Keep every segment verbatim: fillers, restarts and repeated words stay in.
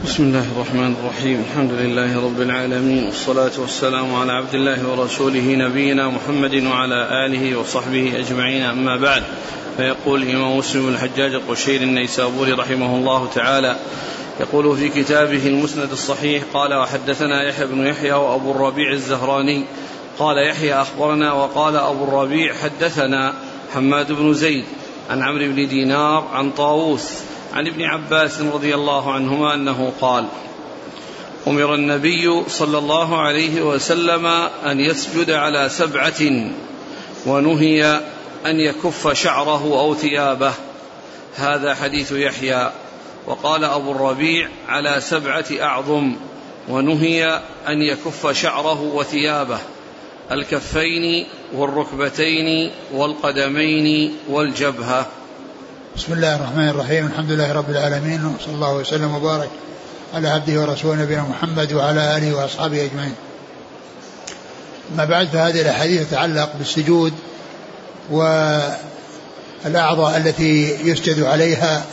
بسم الله الرحمن الرحيم. الحمد لله رب العالمين، والصلاة والسلام على عبد الله ورسوله نبينا محمد وعلى آله وصحبه أجمعين، أما بعد. فيقول الإمام مسلم الحجاج القشيري النيسابوري رحمه الله تعالى، يقول في كتابه المسند الصحيح: قال وحدثنا يحيى بن يحيى وأبو الربيع الزهراني قال يحيى أخبرنا، وقال أبو الربيع حدثنا حماد بن زيد عن عمرو بن دينار عن طاووس عن ابن عباس رضي الله عنهما أنه قال: أمر النبي صلى الله عليه وسلم أن يسجد على سبعة، ونهي أن يكف شعره أو ثيابه. هذا حديث يحيى. وقال أبو الربيع: على سبعة أعظم، ونهي أن يكف شعره وثيابه: الكفين والركبتين والقدمين والجبهة. بسم الله الرحمن الرحيم. الحمد لله رب العالمين، وصلى الله وسلم وبارك على عبده ورسوله نبينا محمد وعلى آله وأصحابه أجمعين. ما بعد، فهذه الأحاديث تتعلق بالسجود والأعضاء التي يسجد عليها.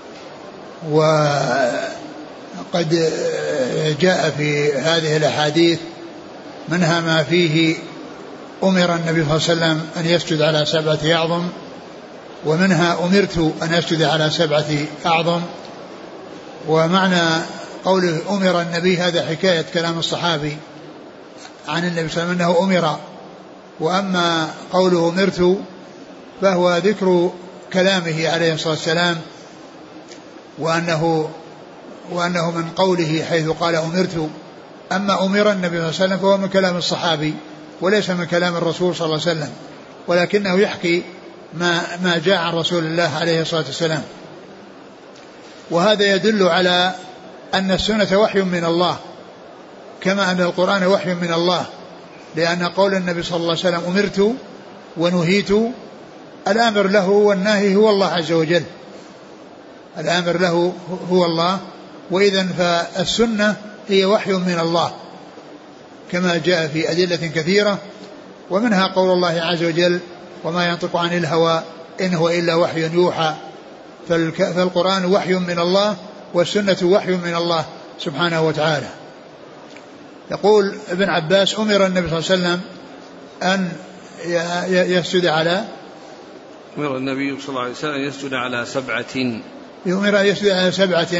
وقد جاء في هذه الأحاديث منها ما فيه أمر النبي صلى الله عليه وسلم أن يسجد على سبعة أعظم، ومنها أمرت أن أسجد على سبعة أعظم. ومعنى قوله أمر النبي هذا حكاية كلام الصحابي عن النبي صلى الله عليه وسلم أنه أمر، وأما قوله أمرت فهو ذكر كلامه عليه الصلاة والسلام، وأنه, وأنه من قوله حيث قال أمرت. أما أمر النبي صلى الله عليه وسلم فهو من كلام الصحابي وليس من كلام الرسول صلى الله عليه وسلم، ولكنه يحكي ما, ما جاء عن رسول الله عليه الصلاة والسلام. وهذا يدل على أن السنة وحي من الله، كما أن القرآن وحي من الله، لأن قول النبي صلى الله عليه وسلم أمرت ونهيت، الآمر له والناهي هو الله عز وجل، الآمر له هو الله. وإذن فالسنة هي وحي من الله كما جاء في أدلة كثيرة، ومنها قول الله عز وجل: وما ينطق عن الهوى إن هو إلا وحي يوحى. فالقرآن وحي من الله، والسنة وحي من الله سبحانه وتعالى. يقول ابن عباس: أمر النبي صلى الله عليه وسلم أن يسجد على أمر النبي صلى الله عليه وسلم أن يسجد على سبعة أمر أن يسجد على سبعة،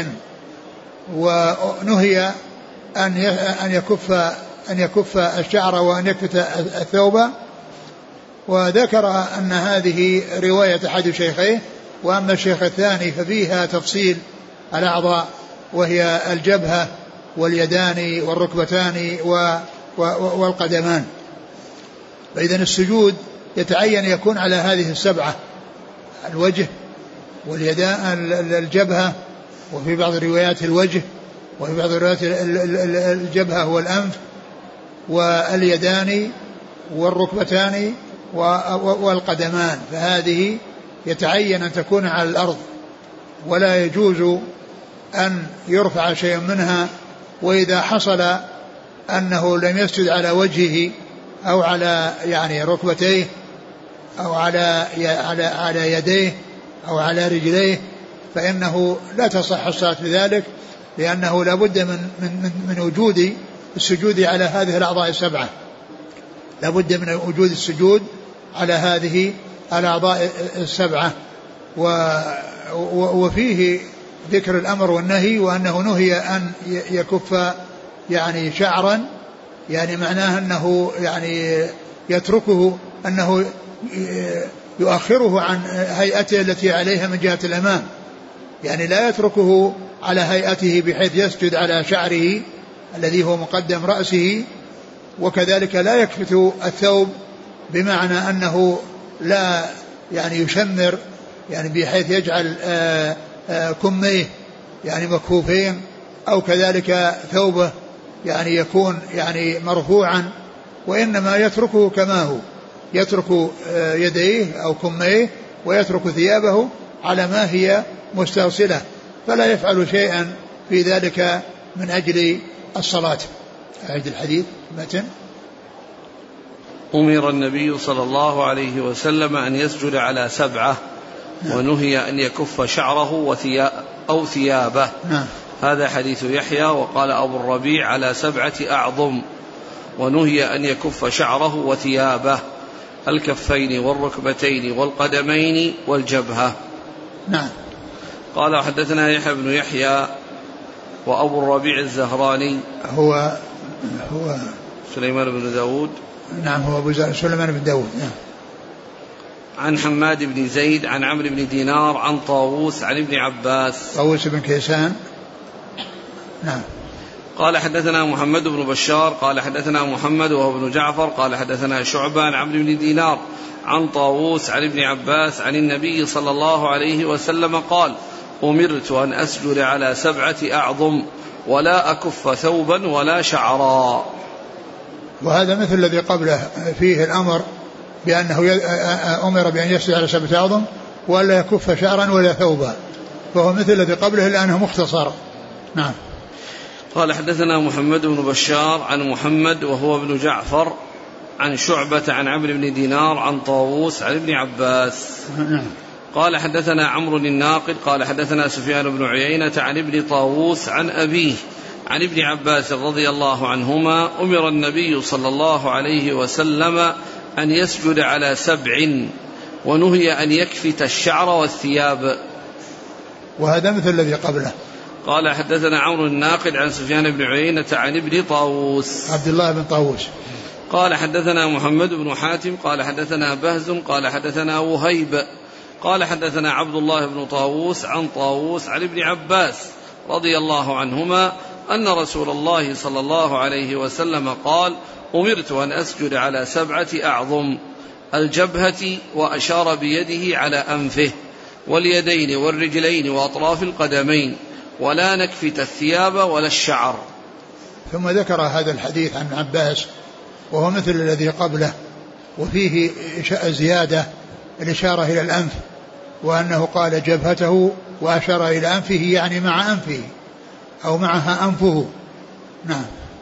ونهي أن أن يكف أن يكف الشعر وأن يكفت الثوب. وذكر أن هذه رواية أحد شيخيه، وأما الشيخ الثاني ففيها تفصيل الأعضاء، وهي الجبهة واليدان والركبتان والقدمان. فإذن السجود يتعين يكون على هذه السبعة: الوجه واليدان، الجبهة، وفي بعض الروايات الوجه، وفي بعض الروايات الجبهة والأنف واليدان والركبتان والقدمان. فهذه يتعين أن تكون على الأرض، ولا يجوز أن يرفع شيء منها. وإذا حصل أنه لم يسجد على وجهه أو على يعني ركبتيه أو على على على يديه أو على رجليه فإنه لا تصح الصلاة بذلك، لأنه لا بد من من من وجود السجود على هذه الأعضاء السبعة، لا بد من وجود السجود على هذه الأعضاء السبعة. وفيه ذكر الأمر والنهي، وأنه نهي أن يكف يعني شعرا، يعني معناه أنه يعني يتركه، أنه يؤخره عن هيئته التي عليها من جهة الأمام، يعني لا يتركه على هيئته بحيث يسجد على شعره الذي هو مقدم رأسه. وكذلك لا يكفت الثوب، بمعنى أنه لا يعني يشمر، يعني بحيث يجعل آآ آآ كميه يعني مكفوفين، أو كذلك ثوبه يعني يكون يعني مرفوعا، وإنما يتركه كما هو، يترك يديه أو كميه ويترك ثيابه على ما هي مستوصلة، فلا يفعل شيئا في ذلك من أجل الصلاة. أعيد الحديث متن. أمر النبي صلى الله عليه وسلم أن يسجد على سبعة، ونهي أن يكف شعره أو ثيابه. هذا حديث يحيى. وقال أبو الربيع على سبعة أعظم، ونهي أن يكف شعره وثيابه، الكفين والركبتين والقدمين والجبهة. نعم. قال وحدثنا يحيى بن يحيى وأبو الربيع الزهراني هو هو سليمان بن داود. نعم هو أبو سليمان بن داود. نعم. عن حماد بن زيد عن عمرو بن دينار عن طاووس عن ابن عباس. طاووس بن كيسان. نعم. قال حدثنا محمد بن بشار قال حدثنا محمد وهو ابن جعفر قال حدثنا شعبة عن عمرو بن دينار عن طاووس عن ابن عباس عن النبي صلى الله عليه وسلم قال: أمرت أن أسجد على سبعة أعظم ولا أكف ثوبا ولا شعرا. وهذا مثل الذي قبله، فيه الأمر بأنه أمر بأن يسجد على سبعة أعظم ولا يكف شعرا ولا ثوبا، فهو مثل الذي قبله لأنه مختصر. نعم. قال حدثنا محمد بن بشار عن محمد وهو ابن جعفر عن شعبة عن عمرو بن دينار عن طاووس عن ابن عباس. نعم. قال حدثنا عمرو الناقد قال حدثنا سفيان بن عيينة عن ابن طاووس عن أبيه عن ابن عباس رضي الله عنهما: أمر النبي صلى الله عليه وسلم أن يسجد على سبع، ونهي أن يكفت الشعر والثياب. وهذا مثل الذي قبله. قال حدثنا عمرو الناقد عن سفيان بن عيينة عن ابن طاووس عبد الله بن طاووس. قال حدثنا محمد بن حاتم قال حدثنا بهز قال حدثنا وهيب قال حدثنا عبد الله بن طاووس عن طاووس عن ابن عباس رضي الله عنهما أن رسول الله صلى الله عليه وسلم قال: أمرت أن أسجد على سبعة أعظم: الجبهة، وأشار بيده على أنفه، واليدين والرجلين وأطراف القدمين، ولا نكفت الثياب ولا الشعر. ثم ذكر هذا الحديث عن عباس وهو مثل الذي قبله، وفيه زيادة الإشارة إلى الأنف، وأنه قال جبهته وأشار إلى أنفه، يعني مع أنفه أو معها أنفه. نعم.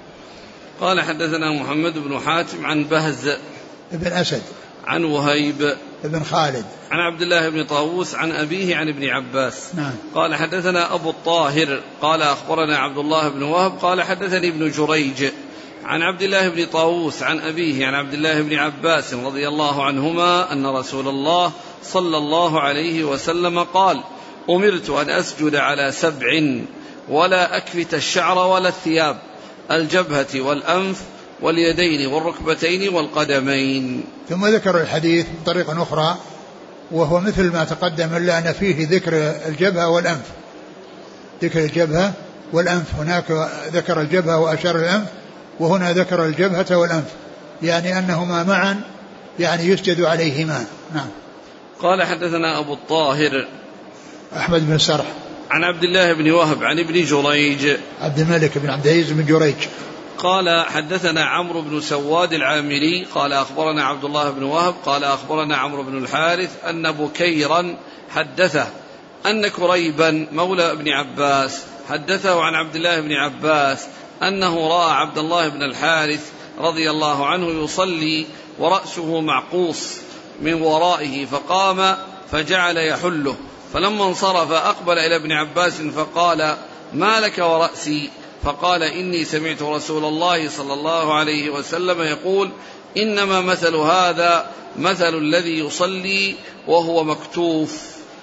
قال حدثنا محمد بن حاتم عن بهز ابن أسد عن وهيب ابن خالد عن عبد الله بن طاووس عن أبيه عن ابن عباس. نعم. قال حدثنا أبو الطاهر قال أخبرنا عبد الله بن وهب قال حدثني ابن جريج عن عبد الله بن طاووس عن أبيه عن عبد الله بن عباس رضي الله عنهما أن رسول الله صلى الله عليه وسلم قال: أمرت أن أسجد على سبع ولا أكفت الشعر ولا الثياب: الجبهة والأنف واليدين والركبتين والقدمين. ثم ذكر الحديث بطريقة أخرى وهو مثل ما تقدم، إلا أن فيه ذكر الجبهة والأنف، ذكر الجبهة والأنف. هناك ذكر الجبهة وأشار الأنف، وهنا ذكر الجبهة والأنف، يعني أنهما معا يعني يسجد عليهما. نعم. قال حدثنا أبو الطاهر أحمد بن سرح عن عبد الله بن وهب عن ابن جريج عبد الملك بن عبد العزيز بن جريج قال حدثنا عمرو بن سواد العامري قال أخبرنا عبد الله بن وهب قال أخبرنا عمرو بن الحارث أن بكيرا حدثه أن كريبا مولى ابن عباس حدثه عن عبد الله بن عباس أنه رأى عبد الله بن الحارث رضي الله عنه يصلي ورأسه معقوص من ورائه، فقام فجعل يحله، فلما انصرف أقبل إلى ابن عباس فقال: ما لك ورأسي؟ فقال: إني سمعت رسول الله صلى الله عليه وسلم يقول: إنما مثل هذا مثل الذي يصلي وهو مكتوف.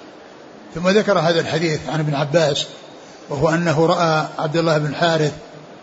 ثم ذكر هذا الحديث عن ابن عباس، وهو أنه رأى عبد الله بن الحارث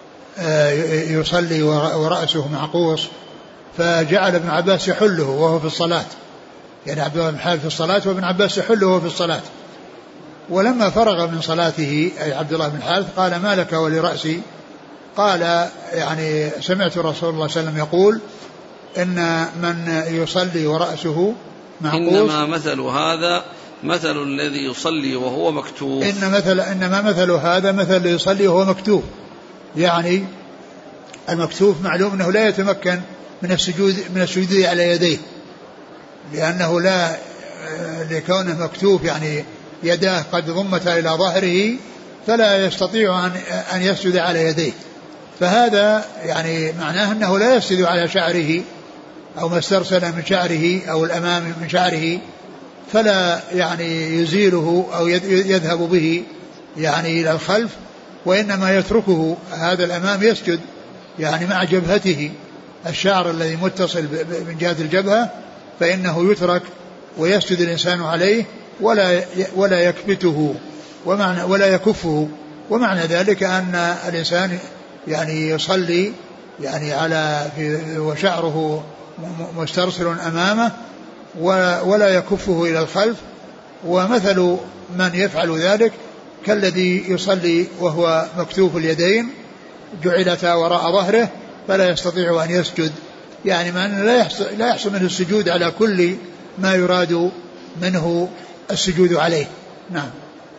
يصلي ورأسه معقوص، فجعل ابن عباس يحله وهو في الصلاة، يعني عبد الله بن الحارث في الصلاة وابن عباس يحله وهو في الصلاة. ولما فرغ من صلاته أي عبد الله بن الحارث قال: ما لك ولرأسي؟ قال: يعني سمعت رسول الله صلى الله عليه وسلم يقول: إن من يصلي ورأسه معقوص إنما مثل هذا مثل الذي يصلي وهو مكتوف. إن مثل إنما مثل هذا مثل الذي يصلي وهو مكتوف، يعني المكتوف معلوم أنه لا يتمكن من السجود من السجود على يديه، لأنه لا لكونه مكتوف يعني يداه قد ضمتا إلى ظهره فلا يستطيع أن أن يسجد على يديه، فهذا يعني معناه أنه لا يسجد على شعره أو ما استرسل من شعره أو الأمام من شعره، فلا يعني يزيله أو يذهب به يعني إلى الخلف، وإنما يتركه هذا الأمام يسجد يعني مع جبهته، الشعر الذي متصل من جهة الجبهة فإنه يترك ويسجد الإنسان عليه ولا ولا يكبته ومعنى ولا يكفه. ومعنى ذلك أن الإنسان يعني يصلي يعني على وشعره مسترسل أمامه ولا يكفه إلى الخلف. ومثل من يفعل ذلك كالذي يصلي وهو مكتوف اليدين جعلتا وراء ظهره فلا يستطيع أن يسجد، يعني من لا يحصل, لا يحصل منه السجود على كل ما يراد منه السجود عليه. نعم.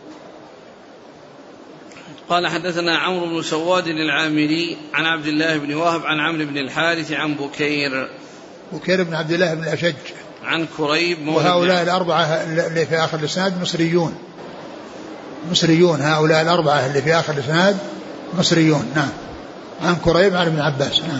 قال حدثنا عمرو بن سواد العامري عن عبد الله بن وهب عن عمرو بن الحارث عن بكير بكير بن عبد الله بن الأشج عن كريب. وهؤلاء الأربعة اللي في آخر الإسناد مصريون مصريون هؤلاء الأربعة اللي في آخر الإسناد مصريون. نعم. عن كريب عن ابن عباس. نعم.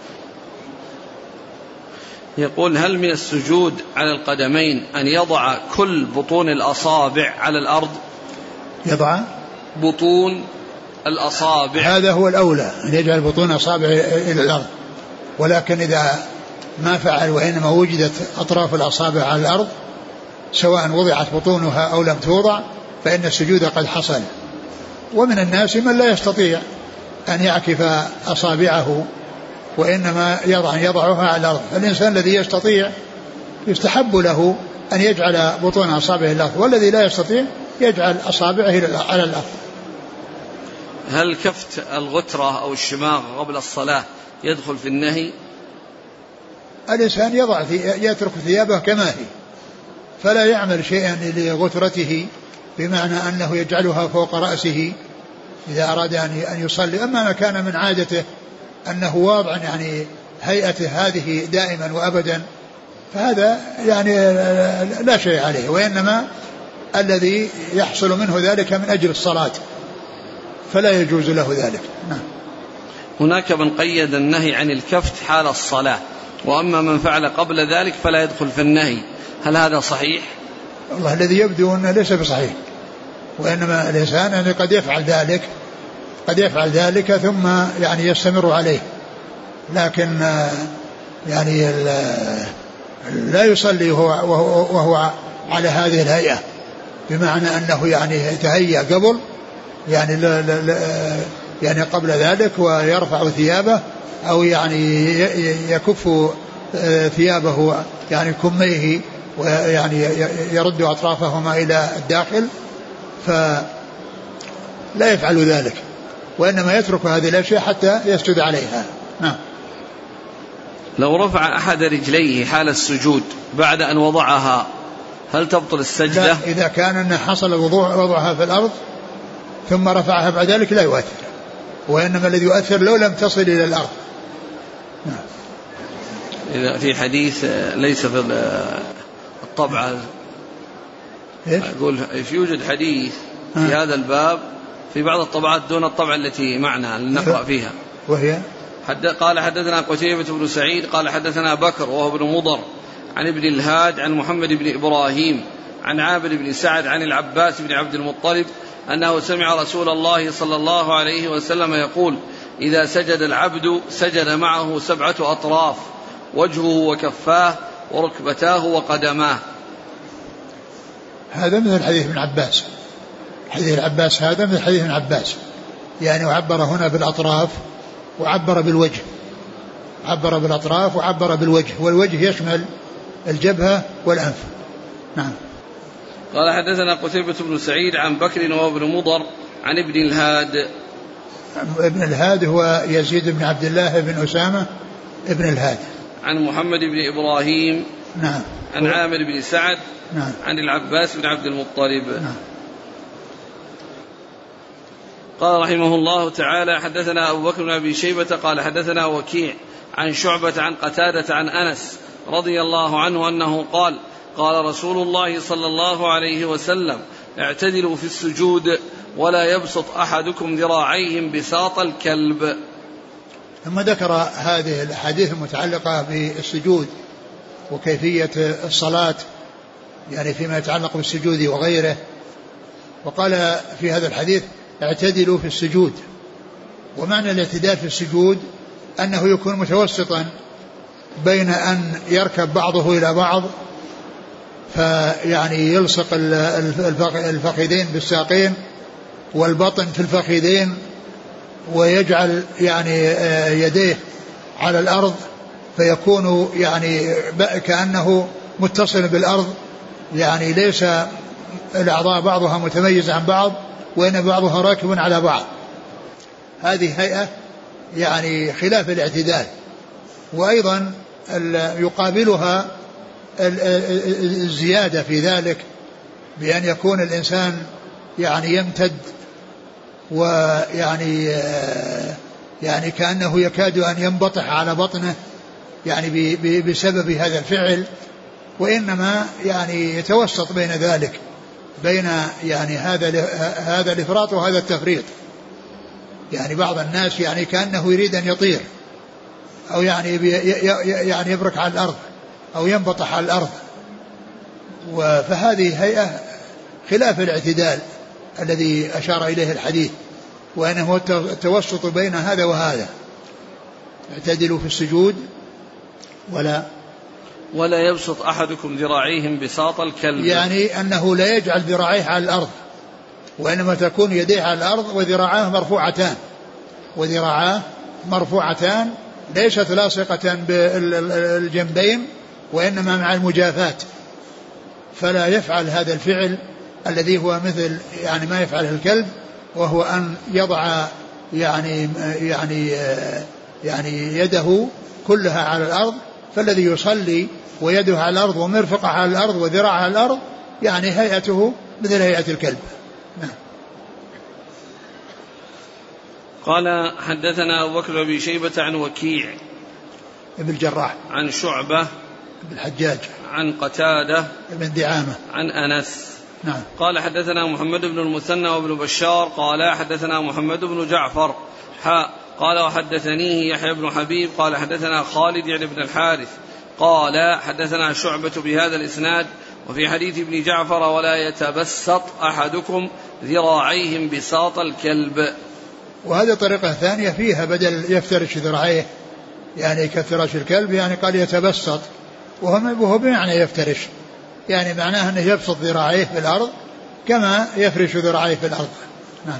يقول هل من السجود على القدمين أن يضع كل بطون الأصابع على الأرض؟ يضع بطون الأصابع، هذا هو الأولى أن يجعل بطون أصابع إلى الأرض، ولكن إذا ما فعل وإنما وجدت أطراف الأصابع على الأرض سواء وضعت بطونها أو لم توضع فإن السجود قد حصل. ومن الناس من لا يستطيع أن يعكف أصابعه وإنما يضع يضعها على الأرض. الإنسان الذي يستطيع يستحب له أن يجعل بطون أصابعه الأرض، والذي لا يستطيع يجعل أصابعه على الأرض. هل كفت الغترة أو الشماغ قبل الصلاة يدخل في النهي؟ الإنسان يضع يترك ثيابه كما هي فلا يعمل شيئا لغترته بمعنى أنه يجعلها فوق رأسه إذا أراد أن يصلي. أما ما كان من عادته أنه واضع يعني هيئته هذه دائما وأبدا فهذا يعني لا شيء عليه، وإنما الذي يحصل منه ذلك من أجل الصلاة فلا يجوز له ذلك. نعم. هناك من قيد النهي عن الكفت حال الصلاة، وأما من فعل قبل ذلك فلا يدخل في النهي، هل هذا صحيح؟ والله الذي يبدو أنه ليس بصحيح، وإنما الإنسان يعني قد يفعل ذلك قد يفعل ذلك ثم يعني يستمر عليه، لكن يعني لا يصلي وهو, وهو على هذه الهيئة بمعنى أنه يعني يتهيأ قبل يعني لا لا يعني قبل ذلك ويرفع ثيابه أو يعني يكف ثيابه يعني كميه ويعني يرد أطرافهما إلى الداخل فلا يفعل ذلك، وإنما يترك هذه الأشياء حتى يسجد عليها. نعم. لو رفع أحد رجليه حال السجود بعد أن وضعها هل تبطل السجدة؟ لا، إذا كان أن حصل وضعها في الأرض ثم رفعها بعد ذلك لا يؤثر، وإنما الذي يؤثر لو لم تصل إلى الأرض. نعم. إذا في حديث ليس في الطبعة أقول يوجد حديث في آه. هذا الباب في بعض الطبعات دون الطبعة التي معنا لنقرأ فيها، وهي حد قال حدثنا قتيبة بن سعيد قال حدثنا بكر وهو ابن مضر عن ابن الهاد عن محمد بن إبراهيم عن عامر بن سعد عن العباس بن عبد المطلب أنه سمع رسول الله صلى الله عليه وسلم يقول إذا سجد العبد سجد معه سبعة أطراف وجهه وكفاه وركبتاه وقدماه. هذا مثل حديث ابن عباس، حديث العباس هذا مثل حديث ابن عباس، يعني وعبر هنا بالأطراف وعبر بالوجه، عبر بالأطراف وعبر بالوجه، والوجه يشمل الجبهة والأنف. نعم. قال حدثنا قتيبة بن سعيد عن بكر وابن مضر عن ابن الهاد. ابن الهاد هو يزيد بن عبد الله بن أسامة ابن الهاد. عن محمد بن إبراهيم. نعم. عن عامر بن سعد. نعم. عن العباس بن عبد المطلب. نعم. قال رحمه الله تعالى حدثنا أبو بكر بن أبي شيبة قال حدثنا وكيع عن شعبة عن قتادة عن أنس رضي الله عنه أنه قال قال رسول الله صلى الله عليه وسلم اعتدلوا في السجود ولا يبسط أحدكم ذراعيه بساط الكلب. ثم ذكر هذه الأحاديث المتعلقة بالسجود وكيفية الصلاة يعني فيما يتعلق بالسجود وغيره، وقال في هذا الحديث اعتدلوا في السجود. ومعنى الاعتدال في السجود أنه يكون متوسطا بين أن يركب بعضه إلى بعض فيعني يلصق الفخذين بالساقين والبطن في الفخذين ويجعل يعني يديه على الأرض فيكون يعني كأنه متصل بالأرض، يعني ليس الأعضاء بعضها متميز عن بعض وإن بعضها راكب على بعض. هذه هيئة يعني خلاف الاعتدال. وأيضا يقابلها الزيادة في ذلك بأن يكون الإنسان يعني يمتد ويعني يعني كأنه يكاد أن ينبطح على بطنه يعني بسبب هذا الفعل، وإنما يعني يتوسط بين ذلك بين يعني هذا هذا الإفراط وهذا التفريط. يعني بعض الناس يعني كأنه يريد أن يطير أو يعني يعني يبرك على الأرض أو ينبطح على الأرض، فهذه هيئة خلاف الاعتدال الذي أشار إليه الحديث، وأنه التوسط بين هذا وهذا. اعتدلوا في السجود ولا ولا يبسط أحدكم ذراعيهم بساط الكلب، يعني أنه لا يجعل ذراعيه على الأرض، وإنما تكون يديه على الأرض وذراعاه مرفوعتان وذراعاه مرفوعتان ليست لاصقة بالجنبين وإنما مع المجافات. فلا يفعل هذا الفعل الذي هو مثل يعني ما يفعله الكلب، وهو أن يضع يعني يعني يعني يده كلها على الأرض، فالذي يصلي ويده على الأرض ومرفقه على الأرض وذراعه على الأرض يعني هيئته مثل هيئة الكلب. نعم. قال حدثنا أبو بكر بن شيبة عن وكيع ابن الجراح عن شعبة بن الحجاج عن قتادة بن دعامة عن أنس. نعم. قال حدثنا محمد بن المثنى وابن بشار قال حدثنا محمد بن جعفر حاء قال وحدثنيه يحيى بن حبيب قال حدثنا خالد يعني بن الحارث قال حدثنا شعبة بهذا الإسناد وفي حديث ابن جعفر ولا يتبسط أحدكم ذراعيهم بساط الكلب. وهذه طريقة ثانية فيها بدل يفترش ذراعيه يعني كفراش الكلب، يعني قال يتبسط وهو بمعنى يفترش، يعني معناه أنه يبسط ذراعيه في الأرض كما يفرش ذراعيه في الأرض. نعم.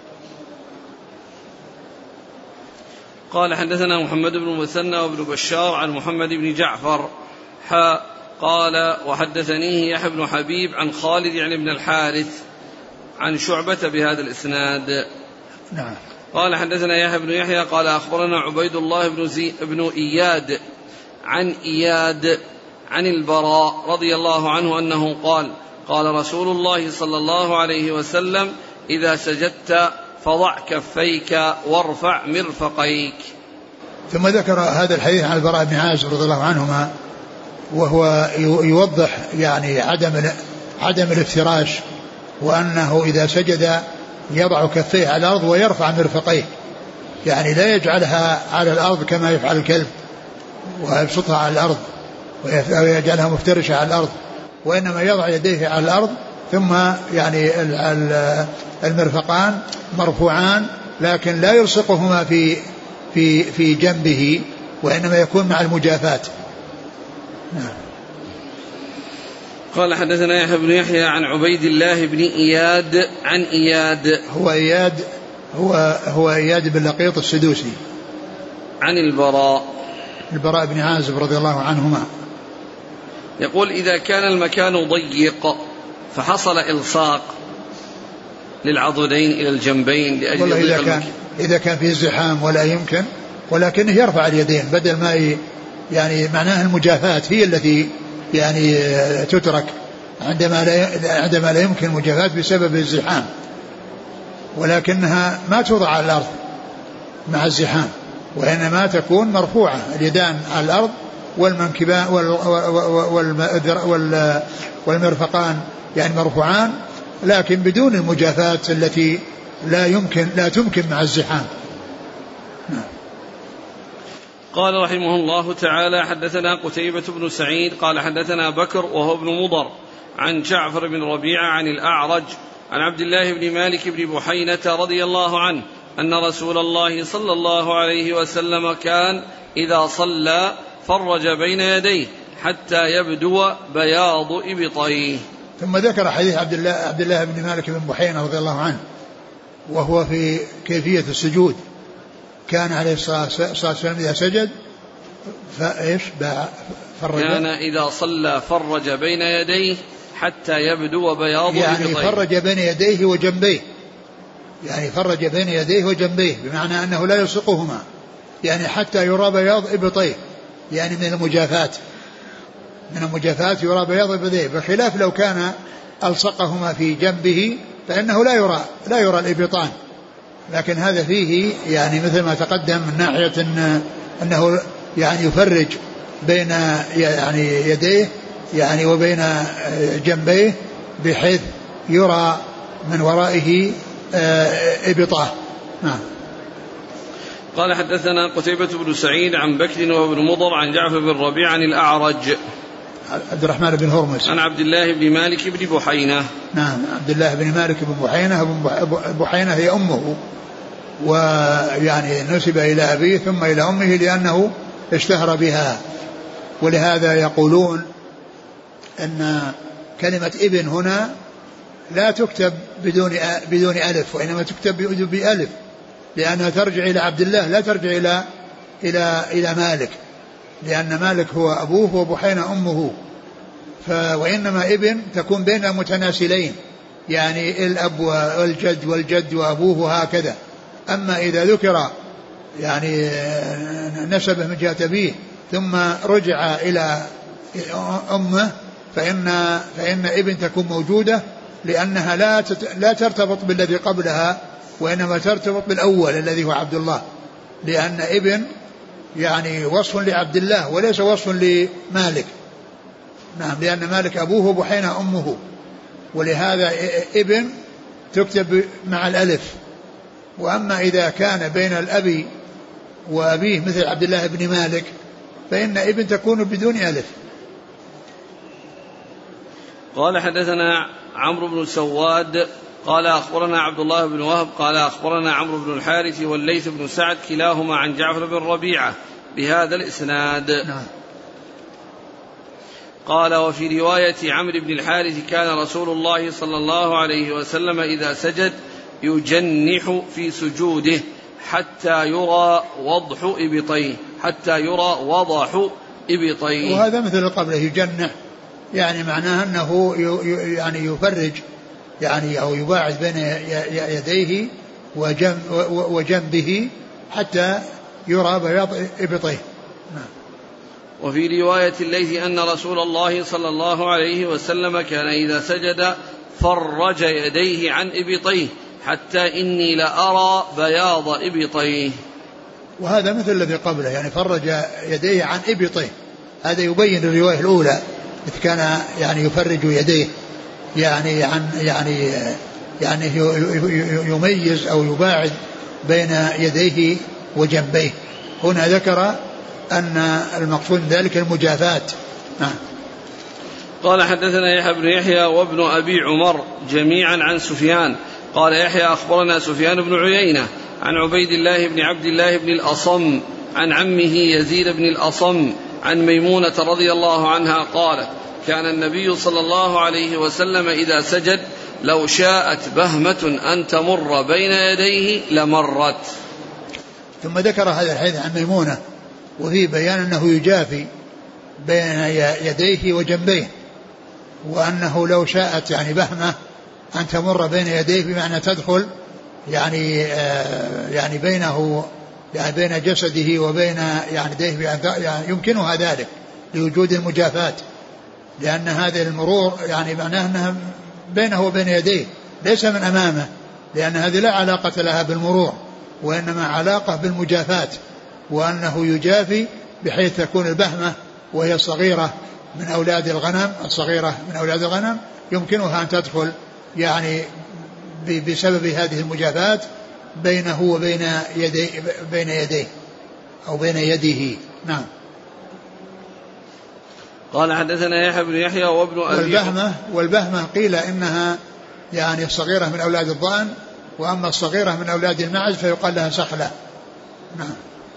قال حدثنا محمد بن المثنى وابن بشار عن محمد بن جعفر حاء قال وحدثنيه يحيى بن حبيب عن خالد يعني بن الحارث عن شعبة بهذا الإسناد. نعم. قال حدثنا يحيى بن يحيى قال أخبرنا عبيد الله بن, زي بن إياد عن إياد عن البراء رضي الله عنه أنه قال قال رسول الله صلى الله عليه وسلم إذا سجدت فضع كفيك وارفع مرفقيك. ثم ذكر هذا الحديث عن البراء بن عازب رضي الله عنهما، وهو يوضح يعني عدم عدم الافتراش، وأنه إذا سجد يضع كفيه على الأرض ويرفع مرفقيه، يعني لا يجعلها على الأرض كما يفعل الكلب ويبسطها على الأرض ويجعلها مفترشة على الأرض، وإنما يضع يديه على الأرض ثم يعني المرفقان مرفوعان لكن لا يلصقهما في في في جنبه وإنما يكون مع المجافات. نعم. قال حدثنا يحيى بن يحيى عن عبيد الله بن إياد عن إياد هو إياد هو هو إياد بن لقيط السدوسي عن البراء البراء بن عازب رضي الله عنهما يقول إذا كان المكان ضيق فحصل إلصاق للعضدين إلى الجنبين لأجل إذا كان إذا كان في زحام ولا يمكن، ولكنه يرفع اليدين بدل ما ي... يعني معناها المجافات هي التي يعني تترك عندما لا عندما لا يمكن المجافات بسبب الزحام، ولكنها ما توضع على الأرض مع الزحام، وإنما تكون مرفوعة اليدان على الأرض والمنكبان والمرفقان يعني مرفوعان لكن بدون المجافات التي لا يمكن لا تمكن مع الزحام. قال رحمه الله تعالى حدثنا قتيبة بن سعيد قال حدثنا بكر وهو ابن مضر عن جعفر بن ربيعة عن الأعرج عن عبد الله بن مالك بن بحينة رضي الله عنه أن رسول الله صلى الله عليه وسلم كان إذا صلى فرج بين يديه حتى يبدو بياض إبطيه. ثم ذكر حديث عبد الله, عبد الله بن مالك بن بحينة رضي الله عنه وهو في كيفية السجود. كان عليه الصلاة والسلام إذا سجد فإيش فرج كان إذا صلى فرج بين يديه حتى يبدو بياض يعني إبطيه، فرج بين يديه وجنبيه، يعني فرج بين يديه وجنبيه بمعنى أنه لا يلصقهما، يعني حتى يرى بياض إبطيه، يعني من المجافات من المجافات يرى بياض إبطيه، بخلاف لو كان ألصقهما في جنبه فإنه لا يرى لا يرى الإبطان. لكن هذا فيه يعني مثل ما تقدم من ناحية إن أنه يعني يفرج بين يعني يديه يعني وبين جنبيه بحيث يرى من ورائه إبطاه. نعم. قال حدثنا قتيبة بن سعيد عن بكر وابن مضر عن جعفر بن ربيع عن الأعرج عبد الرحمن بن هرمز عن عبد الله بن مالك بن بحينة. نعم عبد الله بن مالك بن بحينة. بحينة هي أمه، ويعني نسب إلى أبيه ثم إلى أمه لأنه اشتهر بها، ولهذا يقولون أن كلمة ابن هنا لا تكتب بدون بدون ألف، وإنما تكتب بألف لأنها ترجع إلى عبد الله لا ترجع إلى إلى إلى مالك، لأن مالك هو أبوه وبحينة أمه، وإنما ابن تكون بين المتناسلين يعني الأب والجد والجد وأبوه وهكذا. أما إذا ذكر يعني نسبه من جهة أبيه ثم رجع إلى أمه فإن فإن ابن تكون موجودة، لأنها لا لا ترتبط بالذي قبلها وإنما ترتبط بالأول الذي هو عبد الله، لأن ابن يعني وصف لعبد الله وليس وصف لمالك. نعم، لأن مالك أبوه وبحينة أمه، ولهذا ابن تكتب مع الألف. وأما إذا كان بين الأب وأبيه مثل عبد الله بن مالك فإن ابن تكون بدون ألف. قال حدثنا عمرو بن سواد قال أخبرنا عبد الله بن وهب قال أخبرنا عمرو بن الحارث والليث بن سعد كلاهما عن جعفر بن ربيعة بهذا الإسناد. نعم. قال وفي رواية عمرو بن الحارث كان رسول الله صلى الله عليه وسلم إذا سجد يجنح في سجوده حتى يرى وضح إبطيه حتى يرى وضح إبطيه. وهذا مثل قبله يجنح، يعني معناه أنه يعني يفرج يعني أو يباعد بين يديه وجنبه حتى يرى بياض إبطيه. وفي رواية الليث أن رسول الله صلى الله عليه وسلم كان إذا سجد فرج يديه عن إبطيه حتى إني لأرى بياض إبطيه. وهذا مثل الذي قبله، يعني فرج يديه عن إبطيه، هذا يبين الرواية الأولى إذ كان يعني يفرج يديه يعني عن يعني يعني يميز أو يباعد بين يديه وجنبيه. هنا ذكر أن المقصود ذلك المجافاة. نعم. قال حدثنا يحيى بن يحيى وابن أبي عمر جميعا عن سفيان قال يحيى أخبرنا سفيان بن عيينة عن عبيد الله بن عبد الله بن الأصم عن عمه يزيد بن الأصم عن ميمونة رضي الله عنها قالت كان النبي صلى الله عليه وسلم إذا سجد لو شاءت بهمة أن تمر بين يديه لمرت. ثم ذكر هذا الحديث عن ميمونة وفيه بيان أنه يجافي بين يديه وجنبيه، وأنه لو شاءت يعني بهمة أن تمر بين يديه بمعنى تدخل يعني يعني بينه يعني بين جسده وبين يعني يديه يعني يمكنها ذلك لوجود المجافاة، لأن هذا المرور يعني معناه أنها بينه وبين يديه ليس من أمامه، لأن هذه لا علاقة لها بالمرور وإنما علاقة بالمجافاة، وأنه يجافي بحيث تكون البهمة وهي الصغيرة من أولاد الغنم الصغيرة من أولاد الغنم يمكنها أن تدخل يعني بسبب هذه المجافاة بينه وبين يديه بين يديه أو بين يده. نعم. قال حدثنا يحيى بن يحيى وابن أبي والبهمة والبهمة قيل إنها يعني الصغيرة من أولاد الضأن، وأما الصغيرة من أولاد المعز فيقال لها سحلة. نعم.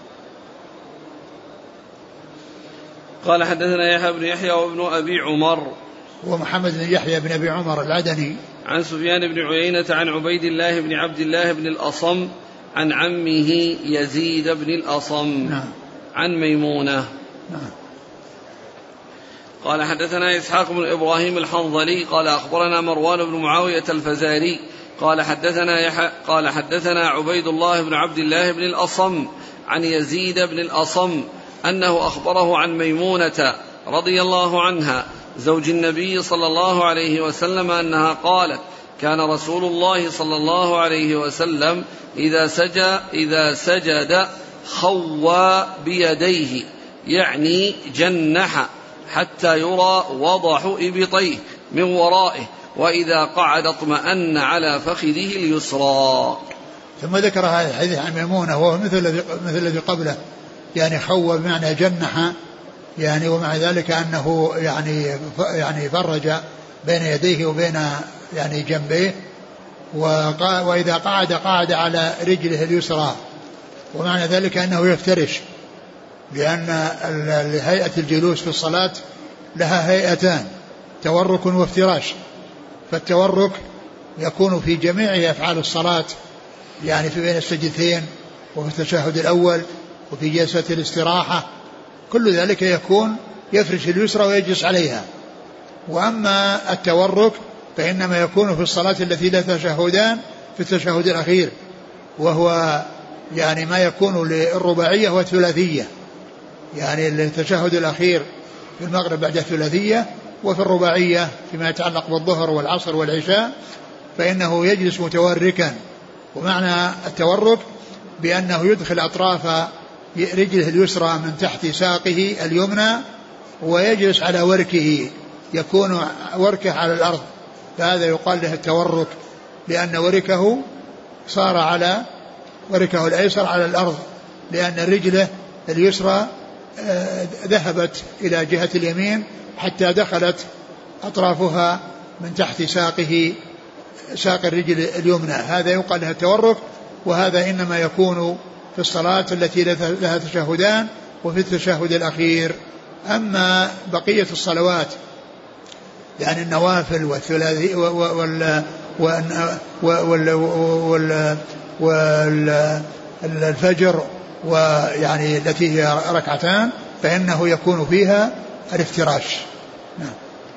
قال حدثنا يحيى بن يحيى وابن أبي عمر ومحمد بن يحيى بن أبي عمر العدني عن سفيان بن عيينة عن عبيد الله بن عبد الله بن الأصم عن عمه يزيد بن الأصم نعم. عن ميمونة. نعم. قال حدثنا إسحاق بن إبراهيم الحنظلي قال أخبرنا مروان بن معاوية الفزاري قال حدثنا يح... قال حدثنا عبيد الله بن عبد الله بن الأصم عن يزيد بن الأصم أنه أخبره عن ميمونة رضي الله عنها زوج النبي صلى الله عليه وسلم أنها قالت كان رسول الله صلى الله عليه وسلم إذا سجد, إذا سجد خوى بيديه يعني جنح حتى يرى وضح إبطيه من ورائه، وإذا قعد اطمأن على فخذه اليسرى. ثم ذكر هذا الحديث عن ميمونة وهو مثل مثل الذي قبله، يعني خوى بمعنى جنح، يعني ومع ذلك أنه يعني يعني فرج بين يديه وبين يعني جنبيه، وإذا قعد قعد على رجله اليسرى، ومعنى ذلك أنه يفترش، لأن هيئة الجلوس في الصلاة لها هيئتان، تورك وافتراش. فالتورك يكون في جميع أفعال الصلاة، يعني في بين السجدتين وفي التشهد الأول وفي جلسة الاستراحة، كل ذلك يكون يفرش اليسرى ويجلس عليها. وأما التورك فإنما يكون في الصلاة التي لا تشهدان في التشهد الأخير، وهو يعني ما يكون للرباعية والثلاثية، يعني التشهد الأخير في المغرب بعد الثلاثية، وفي الرباعية فيما يتعلق بالظهر والعصر والعشاء فإنه يجلس متوركا. ومعنى التورك بأنه يدخل أطراف رجله اليسرى من تحت ساقه اليمنى ويجلس على وركه، يكون وركه على الأرض، فهذا يقال له التورك، لأن وركه صار على وركه الأيسر على الأرض، لأن رجله اليسرى ذهبت إلى جهة اليمين حتى دخلت أطرافها من تحت ساقه ساق الرجل اليمنى، هذا يقال له التورك. وهذا إنما يكون في الصلاة التي لها تشهدان وفي التشهد الأخير. أما بقية الصلوات يعني النوافل والثلاثي وال وال والفجر ويعني التي هي ركعتان فإنه يكون فيها الافتراش. نعم.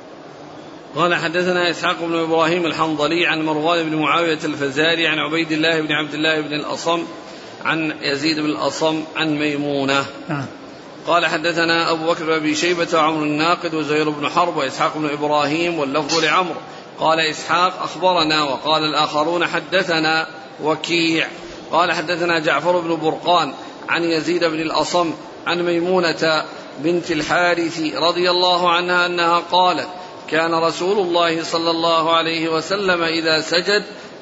قال حدثنا إسحاق بن إبراهيم الحنظلي عن مروان بن معاوية الفزاري عن عبيد الله بن عبد الله بن الأصم عن يزيد بن الأصم عن ميمونة. نعم. قال حدثنا أبو بكر بن أبي شيبة وعمر الناقد وزهير بن حرب وإسحاق بن إبراهيم واللفظ لعمر. قال إسحاق أخبرنا، وقال الآخرون حدثنا وكيع. قال حدثنا جعفر بن برقان عن يزيد بن الأصم عن ميمونة بنت الحارث رضي الله عنها أنها قالت كان رسول الله صلى الله عليه وسلم إذا سجد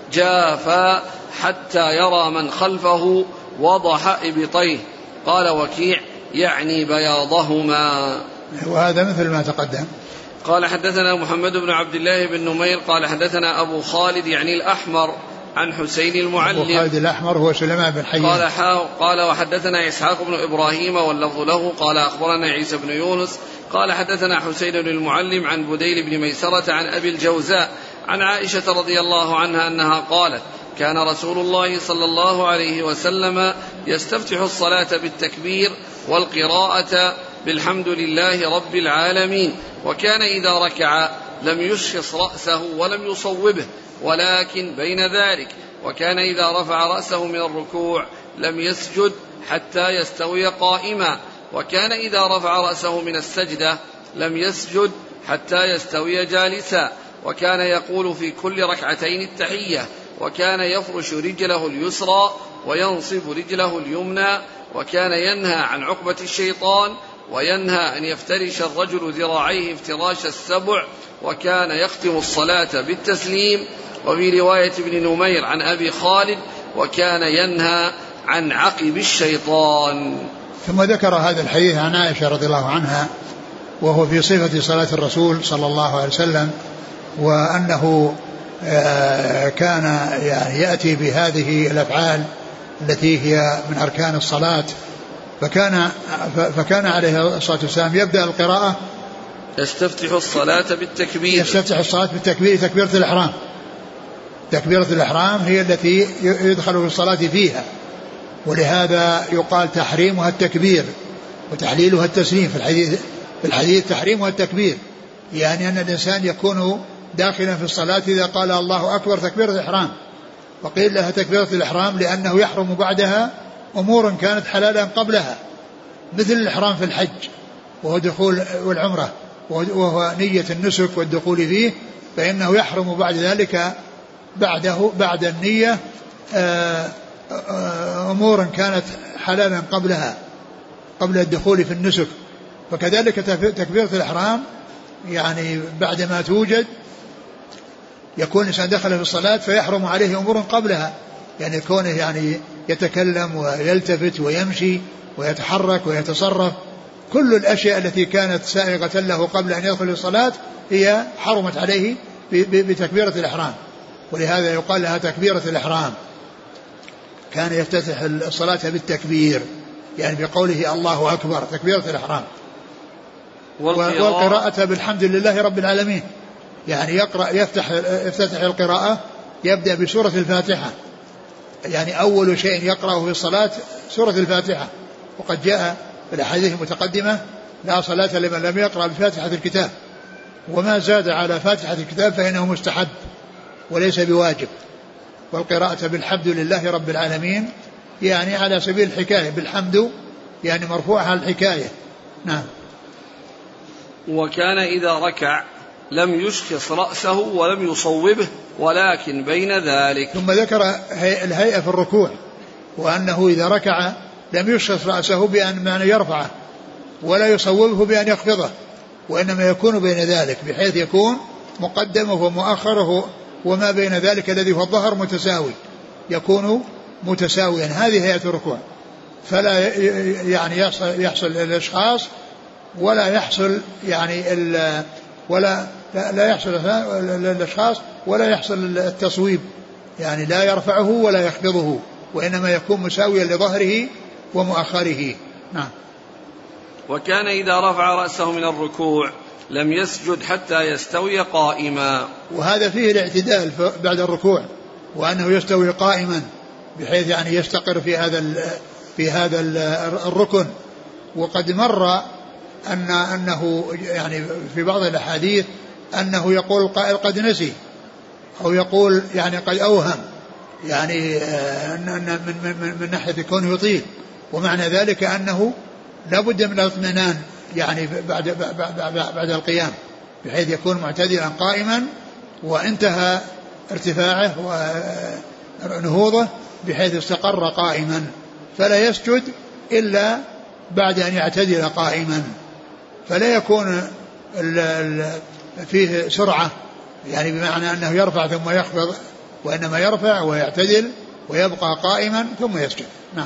جافا حتى يرى من خلفه وضح إبطيه. قال وكيع يعني بياضهما. وهذا مثل ما تقدم. قال حدثنا محمد بن عبد الله بن نمير قال حدثنا أبو خالد يعني الأحمر عن حسين المعلم. أبو خالد الأحمر هو سليمان بن حيان. قال, قال وحدثنا إسحاق بن إبراهيم واللفظ له قال أخبرنا عيسى بن يونس قال حدثنا حسين بن المعلم عن بديل بن ميسرة عن أبي الجوزاء عن عائشة رضي الله عنها أنها قالت كان رسول الله صلى الله عليه وسلم يستفتح الصلاة بالتكبير والقراءة بالحمد لله رب العالمين، وكان إذا ركع لم يشخص رأسه ولم يصوبه ولكن بين ذلك، وكان إذا رفع رأسه من الركوع لم يسجد حتى يستوي قائما، وكان إذا رفع رأسه من السجدة لم يسجد حتى يستوي جالسا، وكان يقول في كل ركعتين التحية، وكان يفرش رجله اليسرى وينصب رجله اليمنى، وكان ينهى عن عقبة الشيطان، وينهى أن يفترش الرجل ذراعيه افتراش السبع، وكان يختم الصلاة بالتسليم. وفي رواية ابن نمير عن أبي خالد وكان ينهى عن عقب الشيطان. ثم ذكر هذا الحديث عن عائشة رضي الله عنها وهو في صفة صلاة الرسول صلى الله عليه وسلم، وأنه كان يعني يأتي بهذه الأفعال التي هي من أركان الصلاة. فكان فكان عليه الصلاة والسلام يبدأ القراءة يستفتح الصلاة بالتكبير يستفتح الصلاة بالتكبير تكبيرة الإحرام. تكبيرة الإحرام هي التي يدخل في الصلاة فيها، ولهذا يقال تحريمها التكبير وتحليلها التسليم. في الحديث في الحديث تحريمها التكبير، يعني أن الإنسان يكون داخلا في الصلاة إذا قال الله أكبر تكبيرة الإحرام. وقيل لها تكبيرة الإحرام لأنه يحرم بعدها أمور كانت حلالا قبلها، مثل الإحرام في الحج وهو دخول والعمرة وهو نية النسك والدخول فيه، فإنه يحرم بعد ذلك بعده بعد النية أمور كانت حلالا قبلها قبل الدخول في النسك. فكذلك تكبيرة الإحرام يعني بعدما توجد يكون الإنسان دخل في الصلاة فيحرم عليه أمور قبلها، يعني كونه يعني يتكلم ويلتفت ويمشي ويتحرك ويتصرف، كل الأشياء التي كانت سائغة له قبل أن يدخل الصلاة هي حرمت عليه بتكبيرة الإحرام، ولهذا يقال لها تكبيرة الإحرام. كان يفتتح الصلاة بالتكبير، يعني بقوله الله أكبر تكبيرة الإحرام. والقراءة بالحمد لله رب العالمين، يعني يقرأ يفتح يفتتح القراءة يبدأ بسورة الفاتحة، يعني أول شيء يقرأه في الصلاة سورة الفاتحة. وقد جاء في الأحاديث المتقدمة لا صلاة لمن لم يقرأ بفاتحة الكتاب، وما زاد على فاتحة الكتاب فإنه مستحب وليس بواجب. والقراءة بالحمد لله رب العالمين يعني على سبيل الحكاية، بالحمد يعني مرفوعها على الحكاية. نعم. وكان إذا ركع لم يشخص رأسه ولم يصوبه ولكن بين ذلك. ثم ذكر الهيئة في الركوع، وأنه إذا ركع لم يشخص رأسه بأن يرفعه ولا يصوبه بأن يخفضه، وإنما يكون بين ذلك بحيث يكون مقدمه ومؤخره وما بين ذلك الذي هو الظهر متساوي، يكون متساويا. هذه هيئة الركوع، فلا يعني يحصل, يحصل الإشخاص ولا يحصل يعني ولا لا يحصل الإشخاص ولا يحصل التصويب، يعني لا يرفعه ولا يخفضه، وإنما يكون مساويا لظهره ومؤخره. نعم. وكان إذا رفع رأسه من الركوع لم يسجد حتى يستوي قائما. وهذا فيه الاعتدال بعد الركوع، وأنه يستوي قائما بحيث يعني يستقر في هذا في هذا الركن. وقد مر أن أنه يعني في بعض الأحاديث أنه يقول القائل قد نسي، أو يقول يعني قد أوهم، يعني أن من, من, من ناحية كونه يطيل، ومعنى ذلك أنه لا بد من الاطمئنان يعني بعد, بعد, بعد القيام، بحيث يكون معتدلا قائما وانتهى ارتفاعه ونهوضه بحيث استقر قائما، فلا يسجد إلا بعد أن يعتدل قائما، فلا يكون فيه سرعة يعني بمعنى أنه يرفع ثم يخفض، وإنما يرفع ويعتدل ويبقى قائما ثم يسجد. نعم.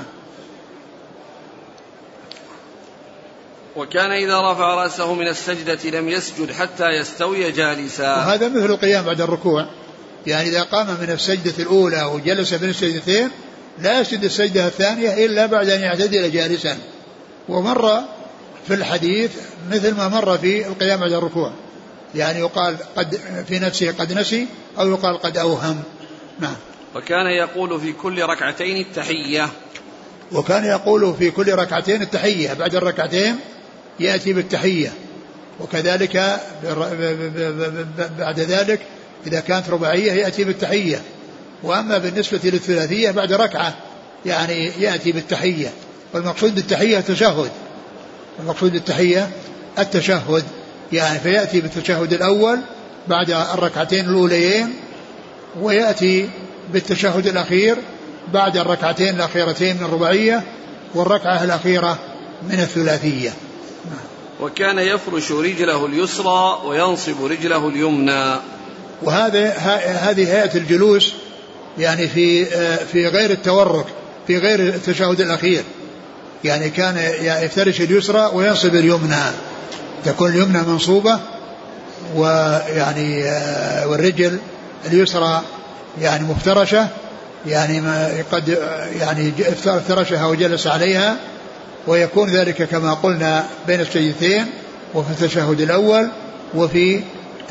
وكان إذا رفع رأسه من السجدة لم يسجد حتى يستوي جالسا. وهذا مثل القيام بعد الركوع، يعني إذا قام من السجدة الأولى وجلس بين السجدتين لا يسجد السجدة الثانية إلا بعد أن يعتدل جالسا. ومر في الحديث مثل ما مر في القيام بعد الركوع، يعني يقال قد في نفسه قد نسي، أو يقال قد أوهم. نعم. وكان يقول في كل ركعتين التحية. وكان يقول في كل ركعتين التحية، بعد الركعتين يأتي بالتحية، وكذلك بعد ذلك إذا كانت رباعية يأتي بالتحية. وأما بالنسبة للثلاثية بعد ركعة يعني يأتي بالتحية. والمقصود بالتحية التشهد، المقصود بالتحية التشهد، يعني فيأتي بالتشهد الأول بعد الركعتين الأوليين، ويأتي بالتشهد الأخير بعد الركعتين الأخيرتين من الرباعية والركعة الأخيرة من الثلاثية. وكان يفرش رجله اليسرى وينصب رجله اليمنى. وهذا هذه هيئة الجلوس يعني في في غير التورك، في غير التشهد الأخير، يعني كان يفترش اليسرى وينصب اليمنى، تكون اليمنى منصوبة، ويعني والرجل اليسرى يعني مفترشة، يعني ما قد يعني افترشها وجلس عليها، ويكون ذلك كما قلنا بين السجدتين وفي التشهد الأول وفي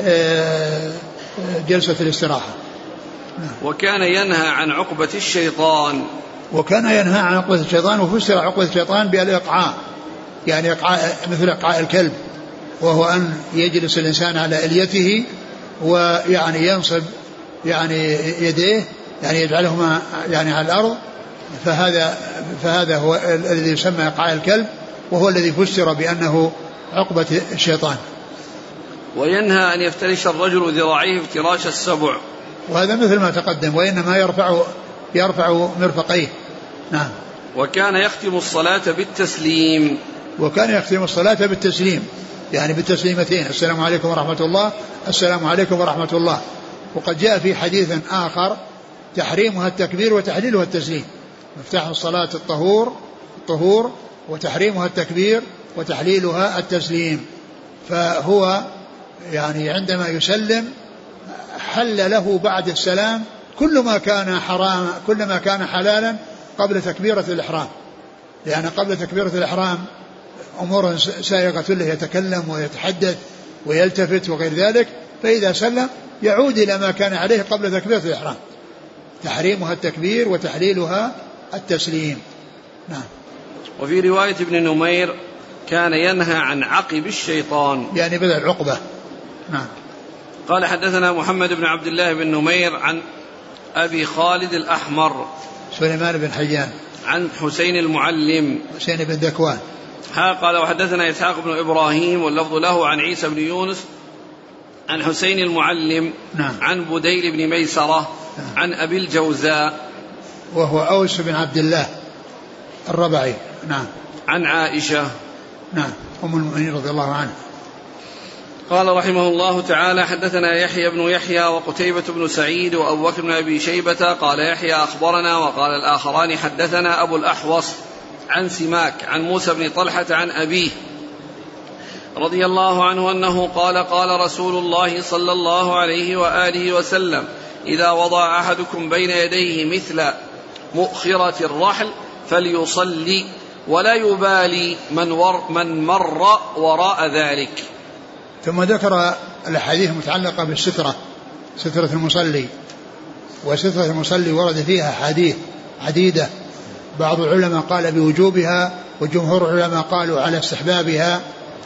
جلسة الاستراحة. وكان ينهى عن عقبة الشيطان وكان ينهى عن عقبة الشيطان وفسر عقبة الشيطان بالإقعاء، يعني إقعاء مثل إقعاء الكلب، وهو أن يجلس الإنسان على إليته ويعني ينصب يعني يديه، يعني يجعلهما يعني على الأرض، فهذا فهذا هو الذي يسمى إقعاء الكلب، وهو الذي فسر بأنه عقبة الشيطان. وينهى أن يفترش الرجل ذراعيه افتراش السبع، وهذا مثل ما تقدم، وإنما يرفع يرفع مرفقيه. نعم. وكان يختم الصلاة بالتسليم، وكان يختم الصلاة بالتسليم، يعني بالتسليمتين، السلام عليكم ورحمة الله، السلام عليكم ورحمة الله. وقد جاء في حديث آخر تحريمها التكبير وتحليلها التسليم، مفتاح الصلاة الطهور الطهور وتحريمها التكبير وتحليلها التسليم. فهو يعني عندما يسلم حل له بعد السلام كل ما كان حرام، كل ما كان حلالا قبل تكبيرة الإحرام، لأن قبل تكبيرة الإحرام أمور سائغة له، يتكلم ويتحدث ويلتفت وغير ذلك، فإذا سلم يعود إلى ما كان عليه قبل تكبيرة الإحرام، تحريمها التكبير وتحليلها التسليم. نعم. وفي رواية ابن نمير كان ينهى عن عقب الشيطان، يعني بدل العقبة. نعم. قال حدثنا محمد بن عبد الله بن نمير عن أبي خالد الأحمر سليمان بن حيان عن حسين المعلم حسين بن ذكوان. قال وحدثنا إسحاق بن إبراهيم واللفظ له عن عيسى بن يونس عن حسين المعلم. نعم. عن بديل بن ميسرة. نعم. عن أبي الجوزاء وهو أوس بن عبد الله الربعي. نعم. عن عائشة. نعم أم المؤمنين رضي الله عنها. قال رحمه الله تعالى حدثنا يحيى بن يحيى وقتيبة بن سعيد وأبو بكر بن أبي شيبة. قال يحيى أخبرنا، وقال الآخران حدثنا أبو الأحوص عن سماك عن موسى بن طلحة عن أبيه رضي الله عنه أنه قال قال رسول الله صلى الله عليه وآله وسلم إذا وضع أحدكم بين يديه مثل مؤخرة الرحل فليصلي ولا يبالي من, ور من مر وراء ذلك. ثم ذكر الأحاديث المتعلقة بالسترة، سترة المصلي. وسترة المصلي ورد فيها حديث عديدة، بعض العلماء قال بوجوبها وجمهور العلماء قالوا على استحبابها.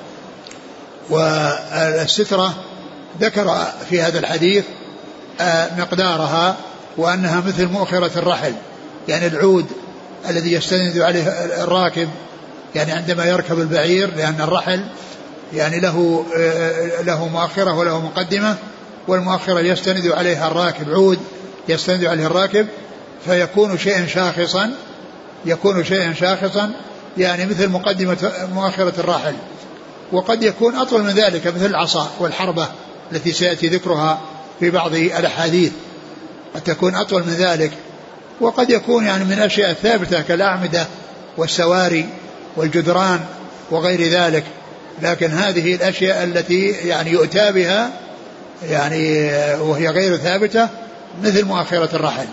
والسترة ذكر في هذا الحديث مقدارها وأنها مثل مؤخرة الرحل، يعني العود الذي يستند عليه الراكب، يعني عندما يركب البعير، لأن الرحل يعني له له مؤخرة وله مقدمة، والمؤخرة يستند عليها الراكب، عود يستند عليه الراكب، فيكون شيئا شاخصا يكون شيئا شاخصا يعني مثل مقدمة مؤخرة الراحل. وقد يكون أطول من ذلك مثل العصا والحربة التي سيأتي ذكرها في بعض الأحاديث، قد تكون أطول من ذلك. وقد يكون يعني من أشياء ثابتة كالأعمدة والسواري والجدران وغير ذلك، لكن هذه الأشياء التي يعني يؤتى بها يعني وهي غير ثابتة مثل مؤخرة الرحل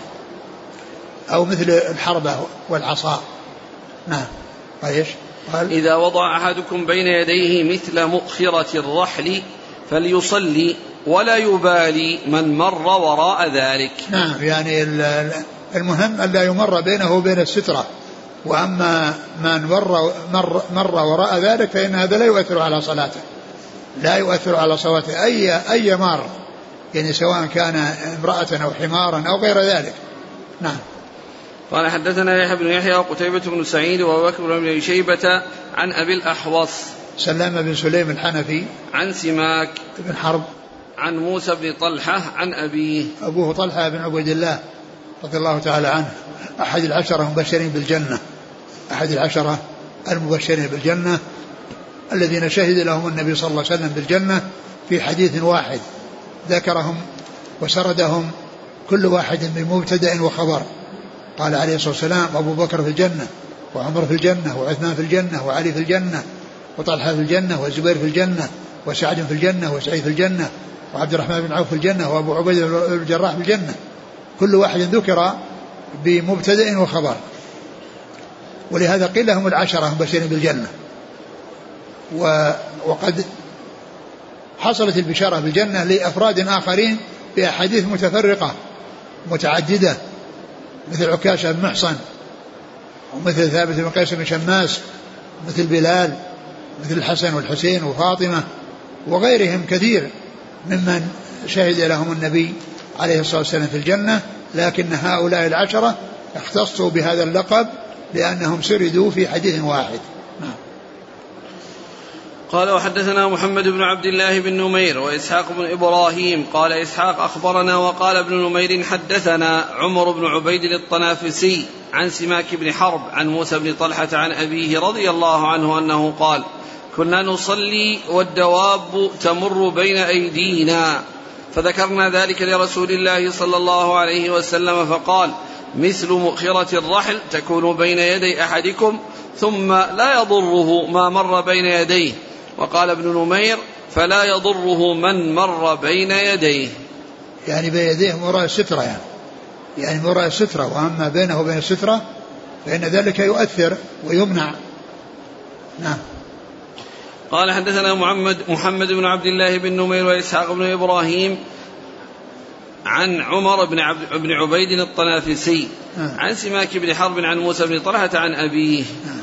أو مثل الحربة والعصا. نعم. ايش قال؟ إذا وضع أحدكم بين يديه مثل مؤخرة الرحل فليصلي ولا يبالي من مر وراء ذلك. نعم، يعني المهم أن لا يمر بينه وبين السترة، وأما من مر, مر, مر وراء ذلك فإن هذا لا يؤثر على صلاته، لا يؤثر على صلاته أي, أي مار، يعني سواء كان امرأة أو حمارا أو غير ذلك. نعم. قال حدثنا يحيى بن يحيى وقتيبة بن سعيد وأبو بكر بن أبي شيبة عن أبي الأحوص سلام بن سليم الحنفي عن سماك بن حرب عن موسى بن طلحة عن أبيه أبوه طلحة بن عبيد الله رضي الله تعالى عنه، أحد العشرة المبشرين بالجنة أحد العشرة المبشرين بالجنة الذين شهد لهم النبي صلى الله عليه وسلم بالجنة في حديث واحد ذكرهم وسردهم كل واحد من مبتدأ وخبر. قال عليه الصلاة والسلام أبو بكر في الجنة، وعمر في الجنة، وعثمان في الجنة، وعلي في الجنة، وطلحة في الجنة، والزبير في الجنة، وسعد في الجنة، وسعيد في الجنة، وعبد الرحمن بن عوف في الجنة وأبو عبيدة بن الجراح في الجنة، كل واحد ذكر بمبتدأ وخبر، ولهذا قيل لهم العشرة مبشرين بالجنة. وقد حصلت البشارة بالجنة لأفراد آخرين بأحاديث متفرقة متعددة، مثل عكاشة بن محصن، ومثل ثابت بن قيس بن شماس، مثل بلال، مثل الحسن والحسين وفاطمة وغيرهم كثير ممن شهد لهم النبي عليه الصلاة والسلام في الجنة، لكن هؤلاء العشرة اختصوا بهذا اللقب لأنهم سردوا في حديث واحد. قال وحدثنا محمد بن عبد الله بن نمير وإسحاق بن إبراهيم قال إسحاق أخبرنا وقال ابن نمير حدثنا عمر بن عبيد الطنافسي عن سماك بن حرب عن موسى بن طلحة عن أبيه رضي الله عنه أنه قال كنا نصلي والدواب تمر بين أيدينا فذكرنا ذلك لرسول الله صلى الله عليه وسلم فقال مثل مؤخرة الرحل تكون بين يدي أحدكم ثم لا يضره ما مر بين يديه. وقال ابن نمير فلا يضره من مر بين يديه، يعني بين يديه وراء السترة، يعني يعني وراء السترة، وأما بينه وبين السترة فإن ذلك يؤثر ويمنع. نعم. قال حدثنا محمد محمد بن عبد الله بن نمير وإسحاق بن إبراهيم عن عمر بن, عبد بن عبيد الطنافسي آه. عن سماك بن حرب عن موسى بن طلحة عن أبيه آه.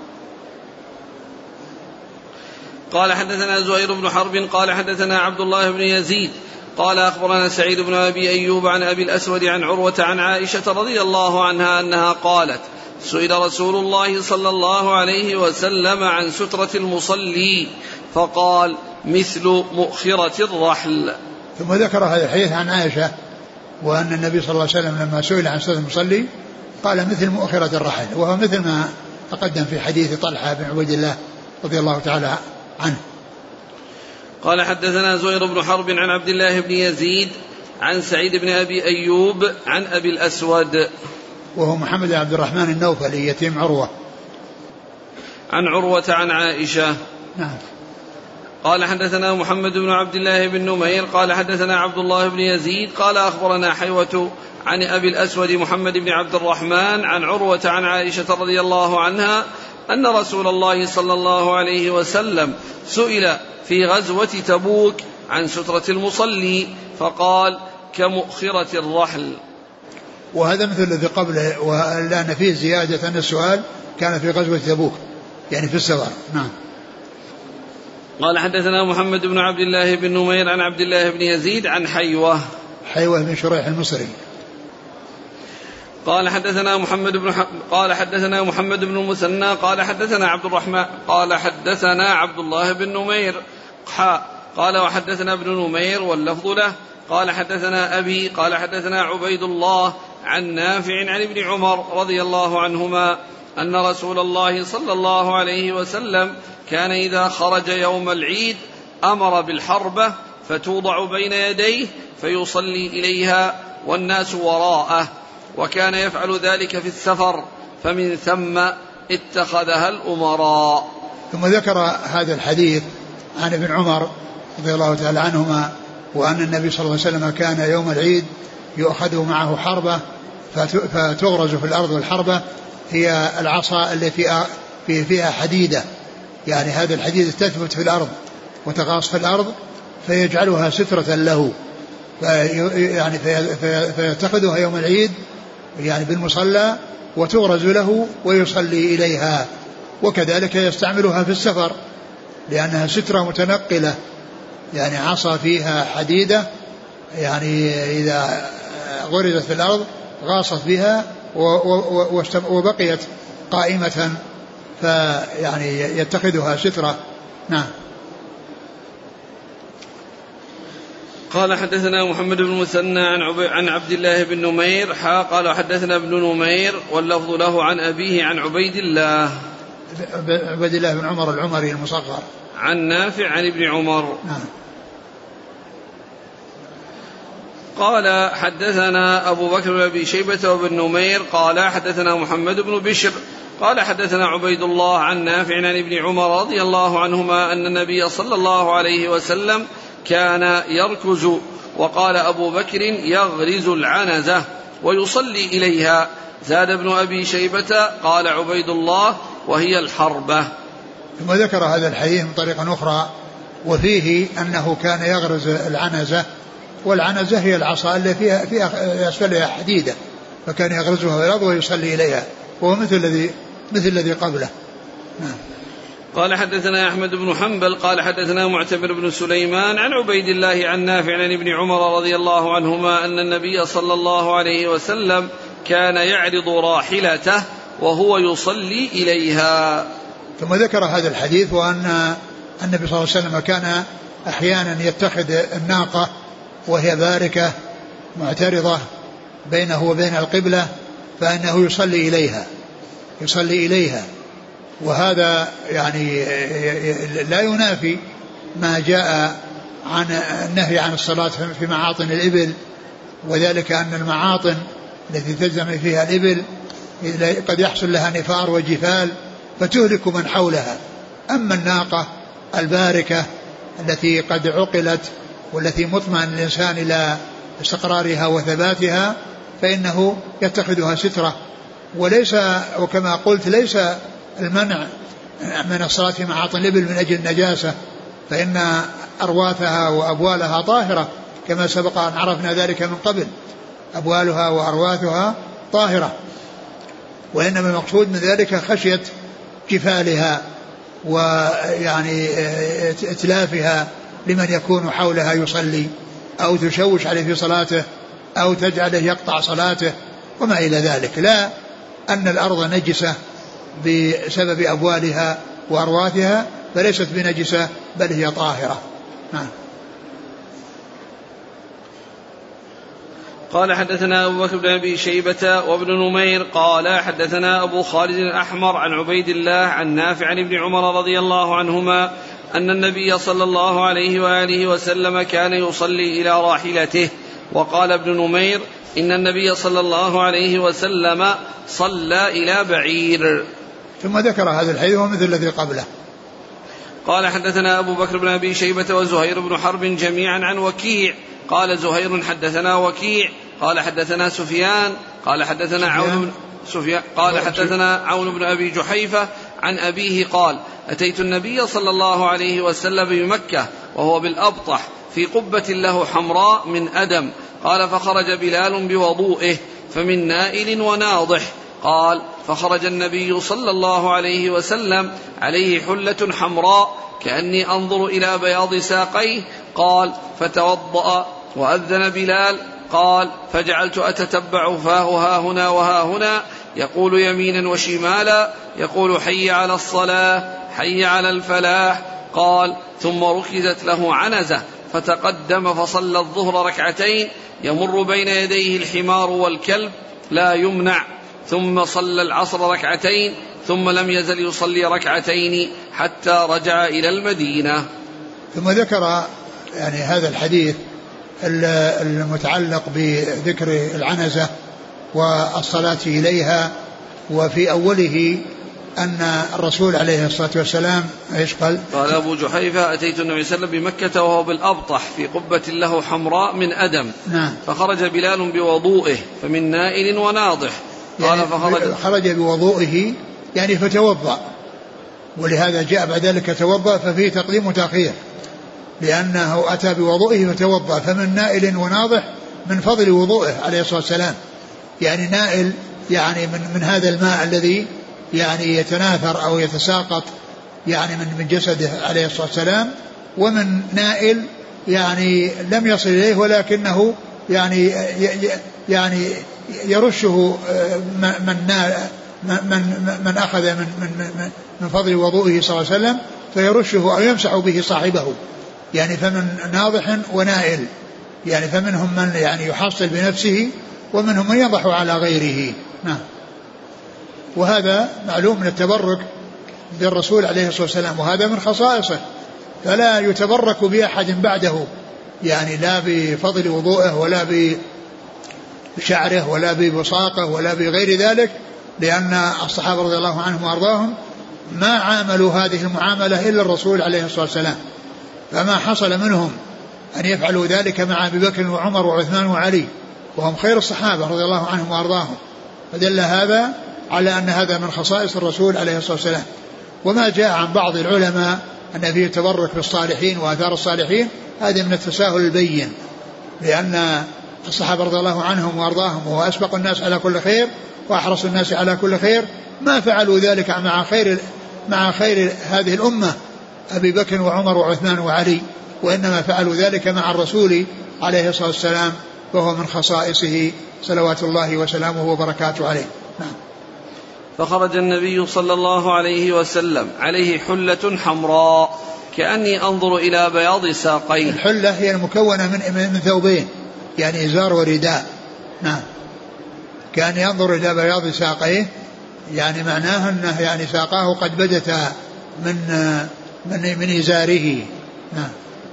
قال حدثنا زهير بن حرب قال حدثنا عبد الله بن يزيد قال أخبرنا سعيد بن أبي أيوب عن أبي الأسود عن عروة عن عائشة رضي الله عنها أنها قالت سئل رسول الله صلى الله عليه وسلم عن سترة المصلي فقال مثل مؤخرة الرحل. ثم ذكر هذا الحديث عن عائشة وأن النبي صلى الله عليه وسلم لما سئل عن سترة المصلي قال مثل مؤخرة الرحل، وهو مثل ما تقدم في حديث طلحة بن عبيد الله رضي الله تعالى عنه. قال حدثنا زهير بن حرب عن عبد الله بن يزيد عن سعيد بن أبي أيوب عن أبي الأسود وهو محمد بن عبد الرحمن النوفلي يتيم عروة عن عروة عن عائشة. نعم. قال حدثنا محمد بن عبد الله بن نمير قال حدثنا عبد الله بن يزيد قال أخبرنا حيوة عن أبي الأسود محمد بن عبد الرحمن عن عروة عن عائشة رضي الله عنها أن رسول الله صلى الله عليه وسلم سئل في غزوة تبوك عن سترة المصلي فقال كمؤخرة الرحل. وهذا مثل الذي قبله، ولأن فيه زيادة أن السؤال كان في غزوة تبوك يعني في السفر. نعم. قال حدثنا محمد بن عبد الله بن نمير عن عبد الله بن يزيد عن حيوة حيوة بن شريح المصري قال حدثنا محمد بن ح... قال حدثنا محمد بن المثنى قال حدثنا عبد الرحمن قال حدثنا عبد الله بن نمير حاء قال وحدثنا ابن نمير واللفظ له قال حدثنا أبي قال حدثنا عبيد الله عن نافع عن ابن عمر رضي الله عنهما أن رسول الله صلى الله عليه وسلم كان إذا خرج يوم العيد أمر بالحربة فتوضع بين يديه فيصلي إليها والناس وراءه، وكان يفعل ذلك في السفر فمن ثم اتخذها الأمراء. ثم ذكر هذا الحديث عن ابن عمر رضي الله تعالى عنهما وأن النبي صلى الله عليه وسلم كان يوم العيد يؤخذ معه حربة فتغرز في الأرض، والحربة هي العصا التي في فيها حديدة، يعني هذا الحديد تثبت في الأرض وتغاص في الأرض فيجعلها سترة له، يعني فيتخذها يوم العيد يعني بالمصلى وتغرز له ويصلي إليها، وكذلك يستعملها في السفر لأنها سترة متنقلة، يعني عصا فيها حديدة يعني إذا غرزت في الأرض غاصت بها وبقيت قائمة فيعني يتخذها سترة. نعم. قال حدثنا محمد بن المثنى عن, عن عبد الله بن نمير حا قال حدثنا ابن نمير واللفظ له عن أبيه عن عبيد الله عبيد الله بن عمر العمري المصغر عن نافع عن ابن عمر. نعم. قال حدثنا أبو بكر بن أبي شيبة وابن نمير قال حدثنا محمد بن بشر قال حدثنا عبيد الله عن نافع عن ابن عمر رضي الله عنهما أن النبي صلى الله عليه وسلم كان يركز. وقال أبو بكر يغرز العنزة ويصلي إليها. زاد ابن أبي شيبة قال عبيد الله وهي الحربة. ثم ذكر هذا الحديث من طريقة أخرى وفيه أنه كان يغرز العنزة، والعنزة هي العصا اللي فيها فيها أسفلها حديدة، فكان يغرزها في الأرض ويصلي إليها، وهو مثل الذي مثل الذي قبله. نعم. قال حدثنا أحمد بن حنبل قال حدثنا معتمر بن سليمان عن عبيد الله عن نافع عن ابن عمر رضي الله عنهما أن النبي صلى الله عليه وسلم كان يعرض راحلته وهو يصلي إليها. ثم ذكر هذا الحديث وأن النبي صلى الله عليه وسلم كان أحيانا يتخذ الناقة وهي باركة معترضة بينه وبين القبلة فإنه يصلي إليها يصلي إليها وهذا يعني لا ينافي ما جاء عن النهي عن الصلاة في معاطن الإبل، وذلك أن المعاطن التي تجتمع فيها الإبل قد يحصل لها نفار وجفال فتهلك من حولها. أما الناقة الباركة التي قد عقلت والتي مطمئن الإنسان إلى استقرارها وثباتها فإنه يتخذها سترة. وليس وكما قلت ليس المنع من الصلاة في معاطن الإبل من أجل النجاسة، فإن أرواثها وأبوالها طاهرة كما سبق أن عرفنا ذلك من قبل، أبوالها وأرواثها طاهرة، وإنما المقصود من ذلك خشية جفالها ويعني اتلافها لمن يكون حولها يصلي أو تشوش عليه في صلاته أو تجعله يقطع صلاته وما إلى ذلك. لا أن الأرض نجسة بسبب أبوالها وأرواثها فليست بنجسة بل هي طاهرة. نعم. قال حدثنا أبو بكر بن أبي شيبة وابن نمير قال حدثنا أبو خالد الأحمر عن عبيد الله عن نافع عن ابن عمر رضي الله عنهما أن النبي صلى الله عليه وآله وسلم كان يصلي إلى راحلته. وقال ابن نمير إن النبي صلى الله عليه وسلم صلى إلى بعير. ثم ذكر هذا الحديث ومثل الذي قبله. قال حدثنا أبو بكر بن أبي شيبة وزهير بن حرب جميعا عن وكيع قال زهير حدثنا وكيع قال حدثنا سفيان قال حدثنا عون بن سفيان قال حدثنا عون بن أبي جحيفة عن أبيه قال أتيت النبي صلى الله عليه وسلم بمكة وهو بالأبطح في قبة له حمراء من أدم. قال فخرج بلال بوضوئه فمن نائل وناضح. قال فخرج النبي صلى الله عليه وسلم عليه حلة حمراء كأني أنظر إلى بياض ساقيه. قال فتوضأ وأذن بلال. قال فجعلت أتتبع فاه ها هنا وها هنا يقول يمينا وشمالا يقول حي على الصلاة حي على الفلاح. قال ثم ركزت له عنزة فتقدم فصلى الظهر ركعتين يمر بين يديه الحمار والكلب لا يمنع، ثم صلى العصر ركعتين ثم لم يزل يصلي ركعتين حتى رجع إلى المدينة. ثم ذكر يعني هذا الحديث المتعلق بذكر العنزة والصلاة إليها، وفي أوله أن الرسول عليه الصلاة والسلام ايش قال؟ قال أبو جحيفة أتيت النبي صلى الله عليه وسلم بمكة وهو بالأبطح في قبة له حمراء من أدم. نعم. فخرج بلال بوضوئه فمن نائل وناضح. قال يعني فخرج خرج بوضوئه يعني فتوضأ، ولهذا جاء بعد ذلك توضأ ففيه تقديم وتأخير، لأنه أتى بوضوئه فتوضأ. فمن نائل وناضح من فضل وضوئه عليه الصلاة والسلام، يعني نائل يعني من, من هذا الماء الذي يعني يتناثر أو يتساقط يعني من من جسده عليه الصلاة والسلام، ومن نائل يعني لم يصل إليه ولكنه يعني يعني يرشه من من من أخذ من من من فضل وضوئه صلى الله عليه وسلم فيرشه أو يمسح به صاحبه، يعني فمن ناضح ونائل، يعني فمنهم من يعني يحصل بنفسه ومنهم من يضح على غيره. نعم. وهذا معلوم من التبرك بالرسول عليه الصلاة والسلام، وهذا من خصائصه، فلا يتبرك بأحد بعده، يعني لا بفضل وضوءه ولا بشعره ولا ببصاقه ولا بغير ذلك، لأن الصحابة رضي الله عنهم وأرضاهم ما عاملوا هذه المعاملة إلا الرسول عليه الصلاة والسلام، فما حصل منهم أن يفعلوا ذلك مع أبي بكر وعمر وعثمان وعلي وهم خير الصحابة رضي الله عنهم وأرضاهم، فدل هذا على أن هذا من خصائص الرسول عليه الصلاة والسلام. وما جاء عن بعض العلماء أن فيه تبرك بالصالحين وآثار الصالحين هذا من التساهل البين، لأن الصحابة رضي الله عنهم وأرضاهم وهو أسبق الناس على كل خير وأحرص الناس على كل خير ما فعلوا ذلك مع خير مع خير هذه الأمة أبي بكر وعمر وعثمان وعلي، وإنما فعلوا ذلك مع الرسول عليه الصلاة والسلام وهو من خصائصه صلوات الله وسلامه وبركاته عليه. نعم. فخرج النبي صلى الله عليه وسلم عليه حلة حمراء كأني أنظر إلى بياض ساقيه. الحلة هي المكونة من من ثوبين يعني إزار ورداء. نعم. كأن ينظر إلى بياض ساقيه يعني معناه أنه يعني ساقاه قد بدت من من من إزاره. نعم.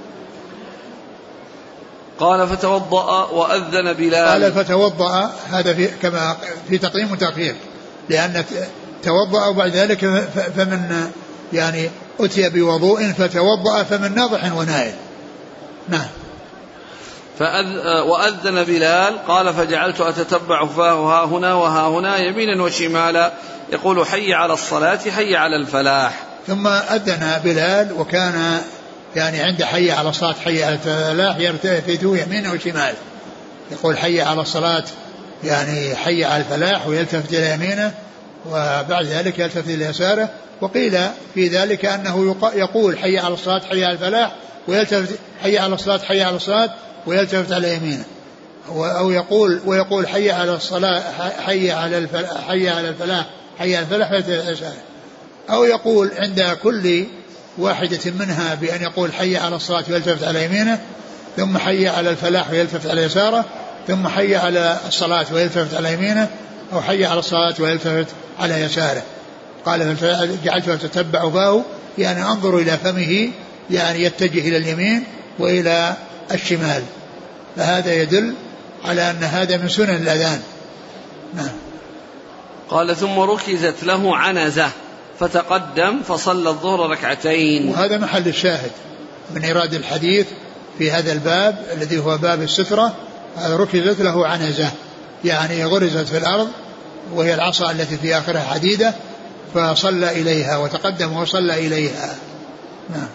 قال فتوضأ وأذن بلال. قال فتوضأ هذا في كما في تقديم وتأخير، لأن توضأ وبعد ذلك فمن يعني أتي بوضوء فتوضأ فمن ناضح ونائل. نعم. وأذن بلال قال فجعلت أتتبع فاه ها هنا وها هنا يمينا وشمالا يقول حي على الصلاة حي على الفلاح. ثم أذن بلال وكان يعني عند حي على الصلاة حي على الفلاح يلتفت يمينا وشمالا، يقول حي على الصلاة يعني حي على الفلاح ويلتفت إلى يمينه وبعد ذلك يلتفت إلى يساره. وقيل في ذلك أنه يقول حي على الصلاة حي على الفلاح ويلتفت حي على الصلاة حي على الصلاة ويلتفت على يمينه، أو يقول ويقول حي على الصلاة حي على الفلاح حي على الفلاح حي على الفلاح ويلتفت على يساره، أو يقول عند كل واحدة منها بأن يقول حي على الصلاة ويلتفت على يمينه ثم حي على الفلاح ويلتفت على يساره ثم حي على الصلاة ويلتفت على يمينه أو حي على الصلاة ويلتفت على يساره. قال جعلت أتتبع فاه يعني أنظر إلى فمه يعني يتجه إلى اليمين وإلى الشمال، فهذا يدل على أن هذا من سنن الأذان. نعم. قال ثم ركزت له عنزة فتقدم فصلى الظهر ركعتين. وهذا محل الشاهد من إيراد الحديث في هذا الباب الذي هو باب السترة. ركزت له عنزة يعني غرزت في الأرض وهي العصا التي في آخرها حديدة فصلى إليها وتقدم وصلى إليها. نعم.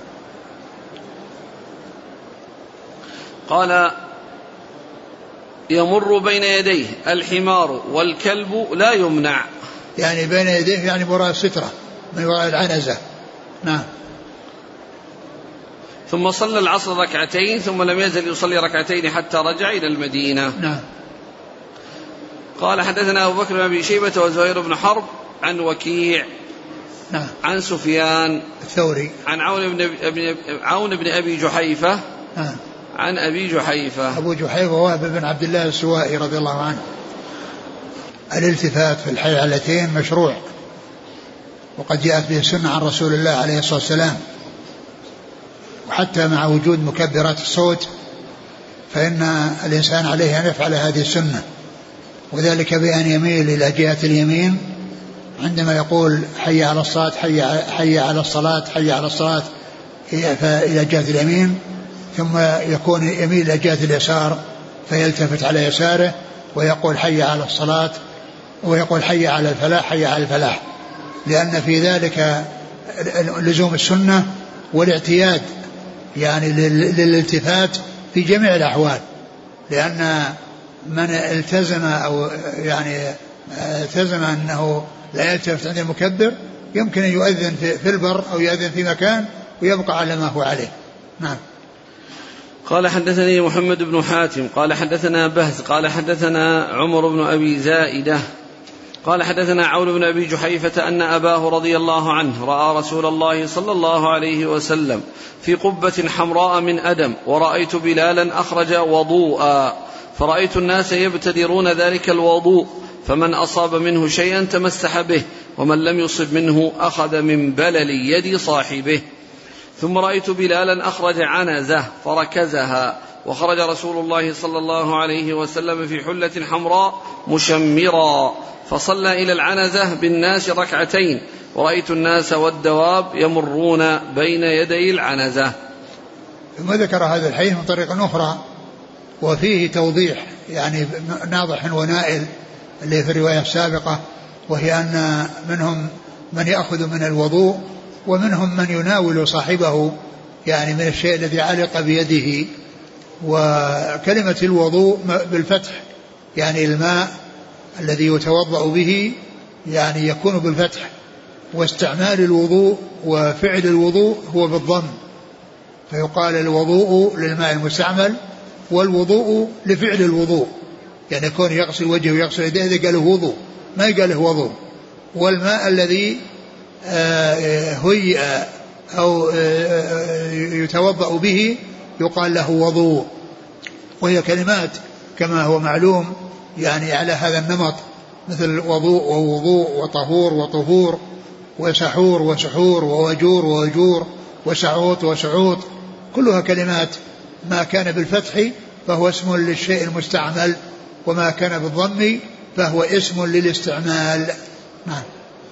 قال يمر بين يديه الحمار والكلب لا يمنع، يعني بين يديه يعني وراء السترة من وراء العنزة. نعم. ثم صلى العصر ركعتين ثم لم يزل يصلي ركعتين حتى رجع إلى المدينة. نعم. قال حدثنا أبو بكر بن أبي شيبة وزهير بن حرب عن وكيع نعم. عن سفيان الثوري عن عون بن أبي, عون بن أبي جحيفة نعم. عن أبي جحيفة. أبو جحيفة وهب بن عبد الله السوائي رضي الله عنه. الالتفات في الحيعلتين مشروع وقد جاءت به السنة عن رسول الله عليه الصلاة والسلام، وحتى مع وجود مكبرات الصوت فإن الإنسان عليه أن يفعل هذه السنة، وذلك بأن يميل إلى جهة اليمين عندما يقول حي على الصلاة حي, حي على الصلاة حي على الصلاة إلى جهة اليمين، ثم يكون يميل إلى جهة اليسار فيلتفت على يساره ويقول حي على الصلاة ويقول حي على الفلاح حي على الفلاح، لأن في ذلك لزوم السنة والاعتياد يعني للالتفات في جميع الأحوال، لأن من التزم أو يعني التزم أنه لا يلتفت عند المكبر يمكن أن يؤذن في البر أو يؤذن في مكان ويبقى على ما هو عليه. نعم. قال حدثني محمد بن حاتم قال حدثنا بهز قال حدثنا عمر بن أبي زائدة قال حدثنا عون بن أبي جحيفة أن أباه رضي الله عنه رأى رسول الله صلى الله عليه وسلم في قبة حمراء من أدم ورأيت بلالا أخرج وضوءا فرأيت الناس يبتدرون ذلك الوضوء فمن أصاب منه شيئا تمسح به ومن لم يصب منه أخذ من بلل يد صاحبه. ثم رأيت بلالا أخرج عنزة فركزها وخرج رسول الله صلى الله عليه وسلم في حلة حمراء مشمرا فصلى إلى العنزة بالناس ركعتين ورأيت الناس والدواب يمرون بين يدي العنزة. ثم ذكر هذا الحديث من طريق أخرى وفيه توضيح يعني ناضح ونائل اللي في الرواية السابقة، وهي أن منهم من يأخذ من الوضوء ومنهم من يناول صاحبه يعني من الشيء الذي علق بيده. وكلمة الوضوء بالفتح يعني الماء الذي يتوضأ به يعني يكون بالفتح، واستعمال الوضوء وفعل الوضوء هو بالضم، فيقال الوضوء للماء المستعمل والوضوء لفعل الوضوء، يعني يكون يغسل وجهه ويغسل يديه إذا قاله وضوء ما يقاله وضوء. والماء الذي هيئ أو يتوضأ به يقال له وضوء. وهي كلمات كما هو معلوم يعني على هذا النمط، مثل وضوء ووضوء وطهور وطهور وسحور وسحور ووجور ووجور وسعوط وسعوط، كلها كلمات ما كان بالفتح فهو اسم للشيء المستعمل، وما كان بالضم فهو اسم للاستعمال. نعم.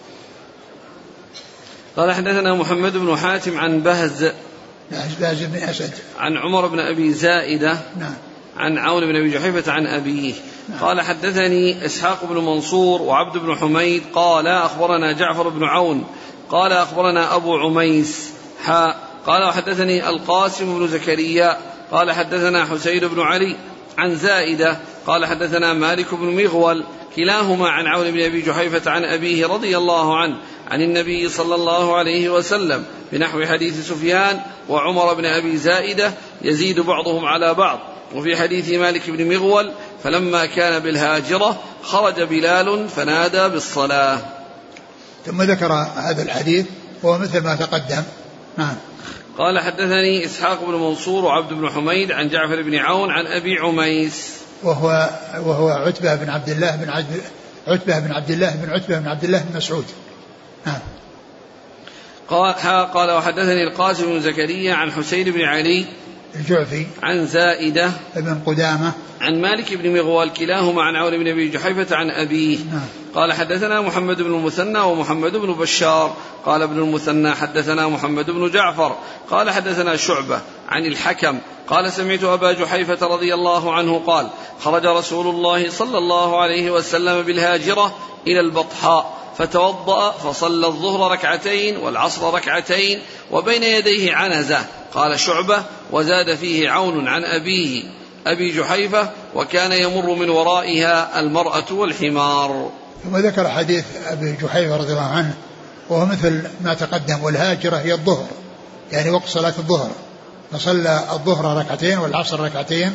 قال حدثنا محمد بن حاتم عن بهز بهز بن أسد عن عمر بن أبي زائدة نعم عن عون بن أبي جحيفة عن أبيه نعم. قال حدثني إسحاق بن منصور وعبد بن حميد قال أخبرنا جعفر بن عون قال أخبرنا أبو عميس حاء قال وحدثني القاسم بن زكريا قال حدثنا حسين بن علي عن زائدة قال حدثنا مالك بن مغول كلاهما عن عون بن أبي جحيفة عن أبيه رضي الله عنه عن النبي صلى الله عليه وسلم بنحو حديث سفيان وعمر بن أبي زائدة يزيد بعضهم على بعض. وفي حديث مالك بن مغول فلما كان بالهاجرة خرج بلال فنادى بالصلاة. ثم ذكر هذا الحديث وهو مثل ما تقدم. نعم. قال حدثني إسحاق بن منصور وعبد بن حميد عن جعفر بن عون عن أبي عميس وهو وهو عتبة بن عبد الله بن عبد عتبة بن عبد الله بن عتبة بن عبد الله بن مسعود. نعم. قال قال وحدثني القاسم بن زكريا عن حسين بن علي الجعفي عن زائدة ابن قدامة عن مالك بن مغول كلاهما عن عون بن أبي جحيفة عن أبيه. نعم. قال حدثنا محمد بن المثنى ومحمد بن بشار قال ابن المثنى حدثنا محمد بن جعفر قال حدثنا شعبة عن الحكم قال سمعت أبا جحيفة رضي الله عنه قال خرج رسول الله صلى الله عليه وسلم بالهاجرة إلى البطحاء فتوضأ فصلى الظهر ركعتين والعصر ركعتين وبين يديه عنزة. قال شعبة وزاد فيه عون عن أبيه أبي جحيفة وكان يمر من ورائها المرأة والحمار. ثم ذكر حديث أبي جحيفة رضي الله عنه وهو مثل ما تقدم. والهاجرة هي الظهر يعني وقت صلاة الظهر، فصلى الظهر ركعتين والعصر ركعتين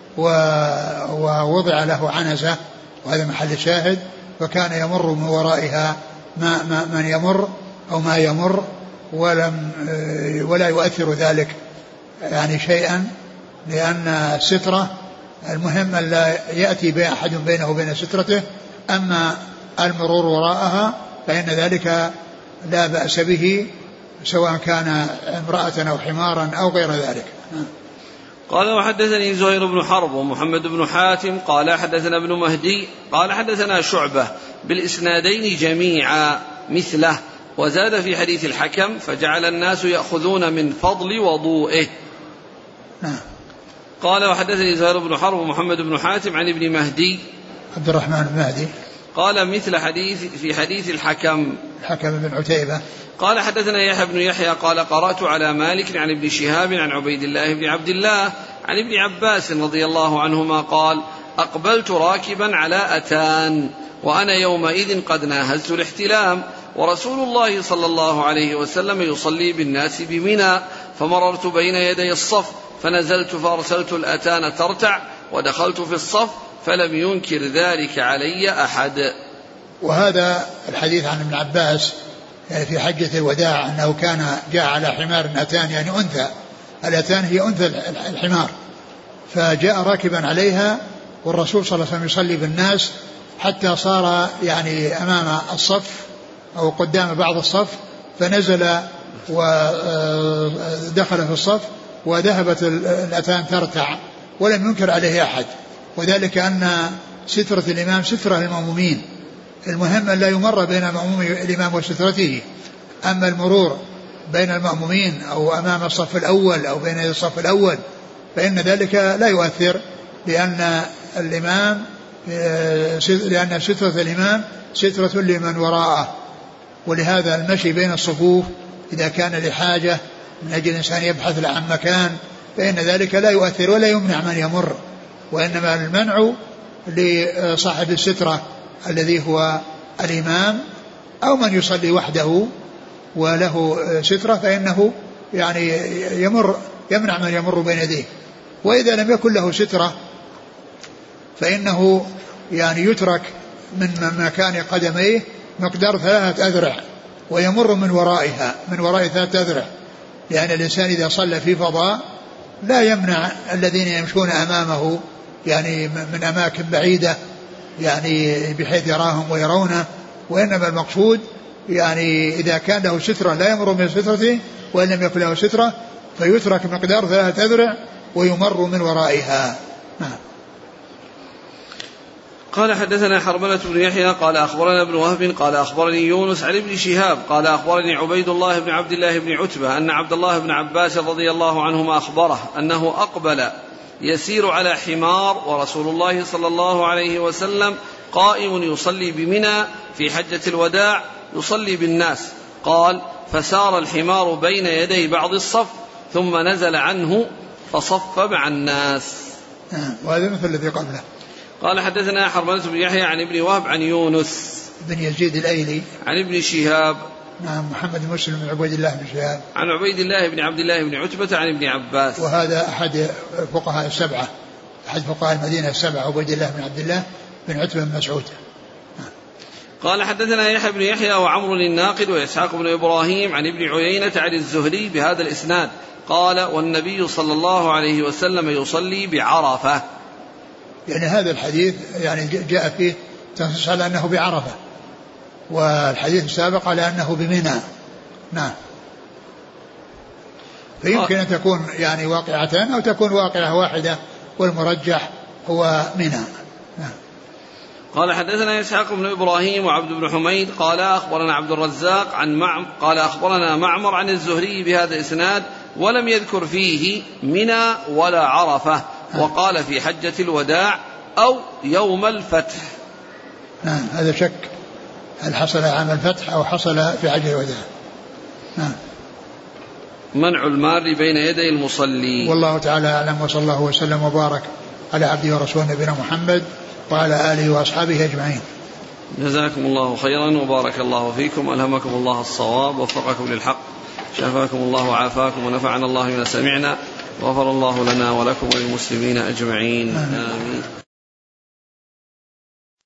ووضع له عنزة وهذا محل شاهد، وكان يمر من ورائها ما ما من يمر أو ما يمر ولم ولا يؤثر ذلك يعني شيئا، لأن السترة المهم أن لا يأتي بأحد بينه وبين سترته، أما المرور وراءها فإن ذلك لا بأس به سواء كان امرأة أو حمارا أو غير ذلك. قال وحدثني زهير بن حرب ومحمد بن حاتم قال حدثنا ابن مهدي قال حدثنا شعبة بالإسنادين جميعا مثله وزاد في حديث الحكم فجعل الناس يأخذون من فضل وضوئه. قال وحدثني زهير بن حرب ومحمد بن حاتم عن ابن مهدي عبد الرحمن بن مهدي قال مثل حديث في حديث الحكم الحكم بن عتيبة. قال حدثنا يحيى بن يحيى قال قرأت على مالك عن ابن شهاب عن عبيد الله بن عبد الله عن ابن عباس رضي الله عنهما قال أقبلت راكبا على أتان وأنا يومئذ قد ناهزت الاحتلام ورسول الله صلى الله عليه وسلم يصلي بالناس بمنى فمررت بين يدي الصف فنزلت فأرسلت الأتان ترتع ودخلت في الصف فلم ينكر ذلك علي أحد. وهذا الحديث عن ابن عباس يعني في حجة الوداع أنه كان جاء على حمار أتان يعني أنثى، الأتان هي أنثى الحمار، فجاء راكبا عليها والرسول صلى الله عليه وسلم يصلي بالناس حتى صار يعني أمام الصف أو قدام بعض الصف، فنزل ودخل في الصف وذهبت الأتان ترتع ولم ينكر عليه أحد، وذلك أن سترة الإمام سترة المأمومين، المهم أن لا يمر بين مأموم الإمام وسترته، أما المرور بين المأمومين أو أمام الصف الأول أو بين الصف الأول فإن ذلك لا يؤثر، لأن الإمام لأن سترة الإمام سترة لمن وراءه. ولهذا المشي بين الصفوف إذا كان لحاجة من أجل الإنسان يبحث عن مكان فإن ذلك لا يؤثر ولا يمنع من يمر، وإنما المنع لصاحب السترة الذي هو الإمام أو من يصلي وحده وله سترة فإنه يعني يمر يمنع من يمر بين يديه. وإذا لم يكن له سترة فإنه يعني يترك من مكان قدميه مقدار ثلاثة أذرع ويمر من ورائها من وراء ثلاثة أذرع، لأن الإنسان إذا صلى في فضاء لا يمنع الذين يمشون أمامه يعني من أماكن بعيدة يعني بحيث يراهم ويرونه، وإنما المقصود يعني إذا كان له سترة لا يمر من سترته، وإن لم يكن له سترة فيترك مقدار ثلاثة أذرع ويمر من ورائها. نعم. قال حدثنا حرملة بن يحيى قال أخبرنا ابن وهب قال أخبرني يونس عن ابن شهاب قال أخبرني عبيد الله بن عبد الله بن عتبة أن عبد الله بن عباس رضي الله عنهما أخبره أنه أقبل يسير على حمار ورسول الله صلى الله عليه وسلم قائم يصلي بمنى في حجة الوداع يصلي بالناس. قال فسار الحمار بين يدي بعض الصف ثم نزل عنه فصف مع الناس. وهذا مثل الذي قبله. قال حدثنا حرملة بن يحيى عن ابن وهب عن يونس بن يزيد الأيلي عن ابن شهاب نعم محمد بن مسلم بن عبيد الله بن شهاب عن عبيد الله بن عبد الله بن عتبة عن ابن عباس، وهذا أحد فقهاء السبعة أحد فقهاء المدينة السبعة عبيد الله بن عبد الله بن عتبة بن مسعود. قال حدثنا يحيى بن يحيى وعمر الناقد وإسحاق بن إبراهيم عن ابن عيينة عن الزهري بهذا الإسناد قال والنبي صلى الله عليه وسلم يصلي بعرفة. يعني هذا الحديث يعني جاء فيه تنص على أنه بعرفة، والحديث السابق على أنه بمنى. نعم. فيمكن أن تكون يعني واقعتان أو تكون واقعة واحدة والمرجح هو منى. نعم. قال حدثنا إسحاق بن إبراهيم وعبد بن حميد قال أخبرنا عبد الرزاق عن معمر قال أخبرنا معمر عن الزهري بهذا الإسناد ولم يذكر فيه منى ولا عرفة، وقال في حجة الوداع أو يوم الفتح. نعم. هذا شك هل حصل عام الفتح أو حصل في حجة الوداع. نعم. منع المار بين يدي المصلي. والله تعالى أعلم، وصلى الله وسلم وبارك على عبده ورسوله نبينا محمد وعلى آله وأصحابه أجمعين. جزاكم الله خيرا وبارك الله فيكم، ألهمكم الله الصواب ووفقكم للحق، شافاكم الله وعافاكم ونفعنا الله بما سمعنا، غفر الله لنا ولكم وللمسلمين أجمعين. آمين.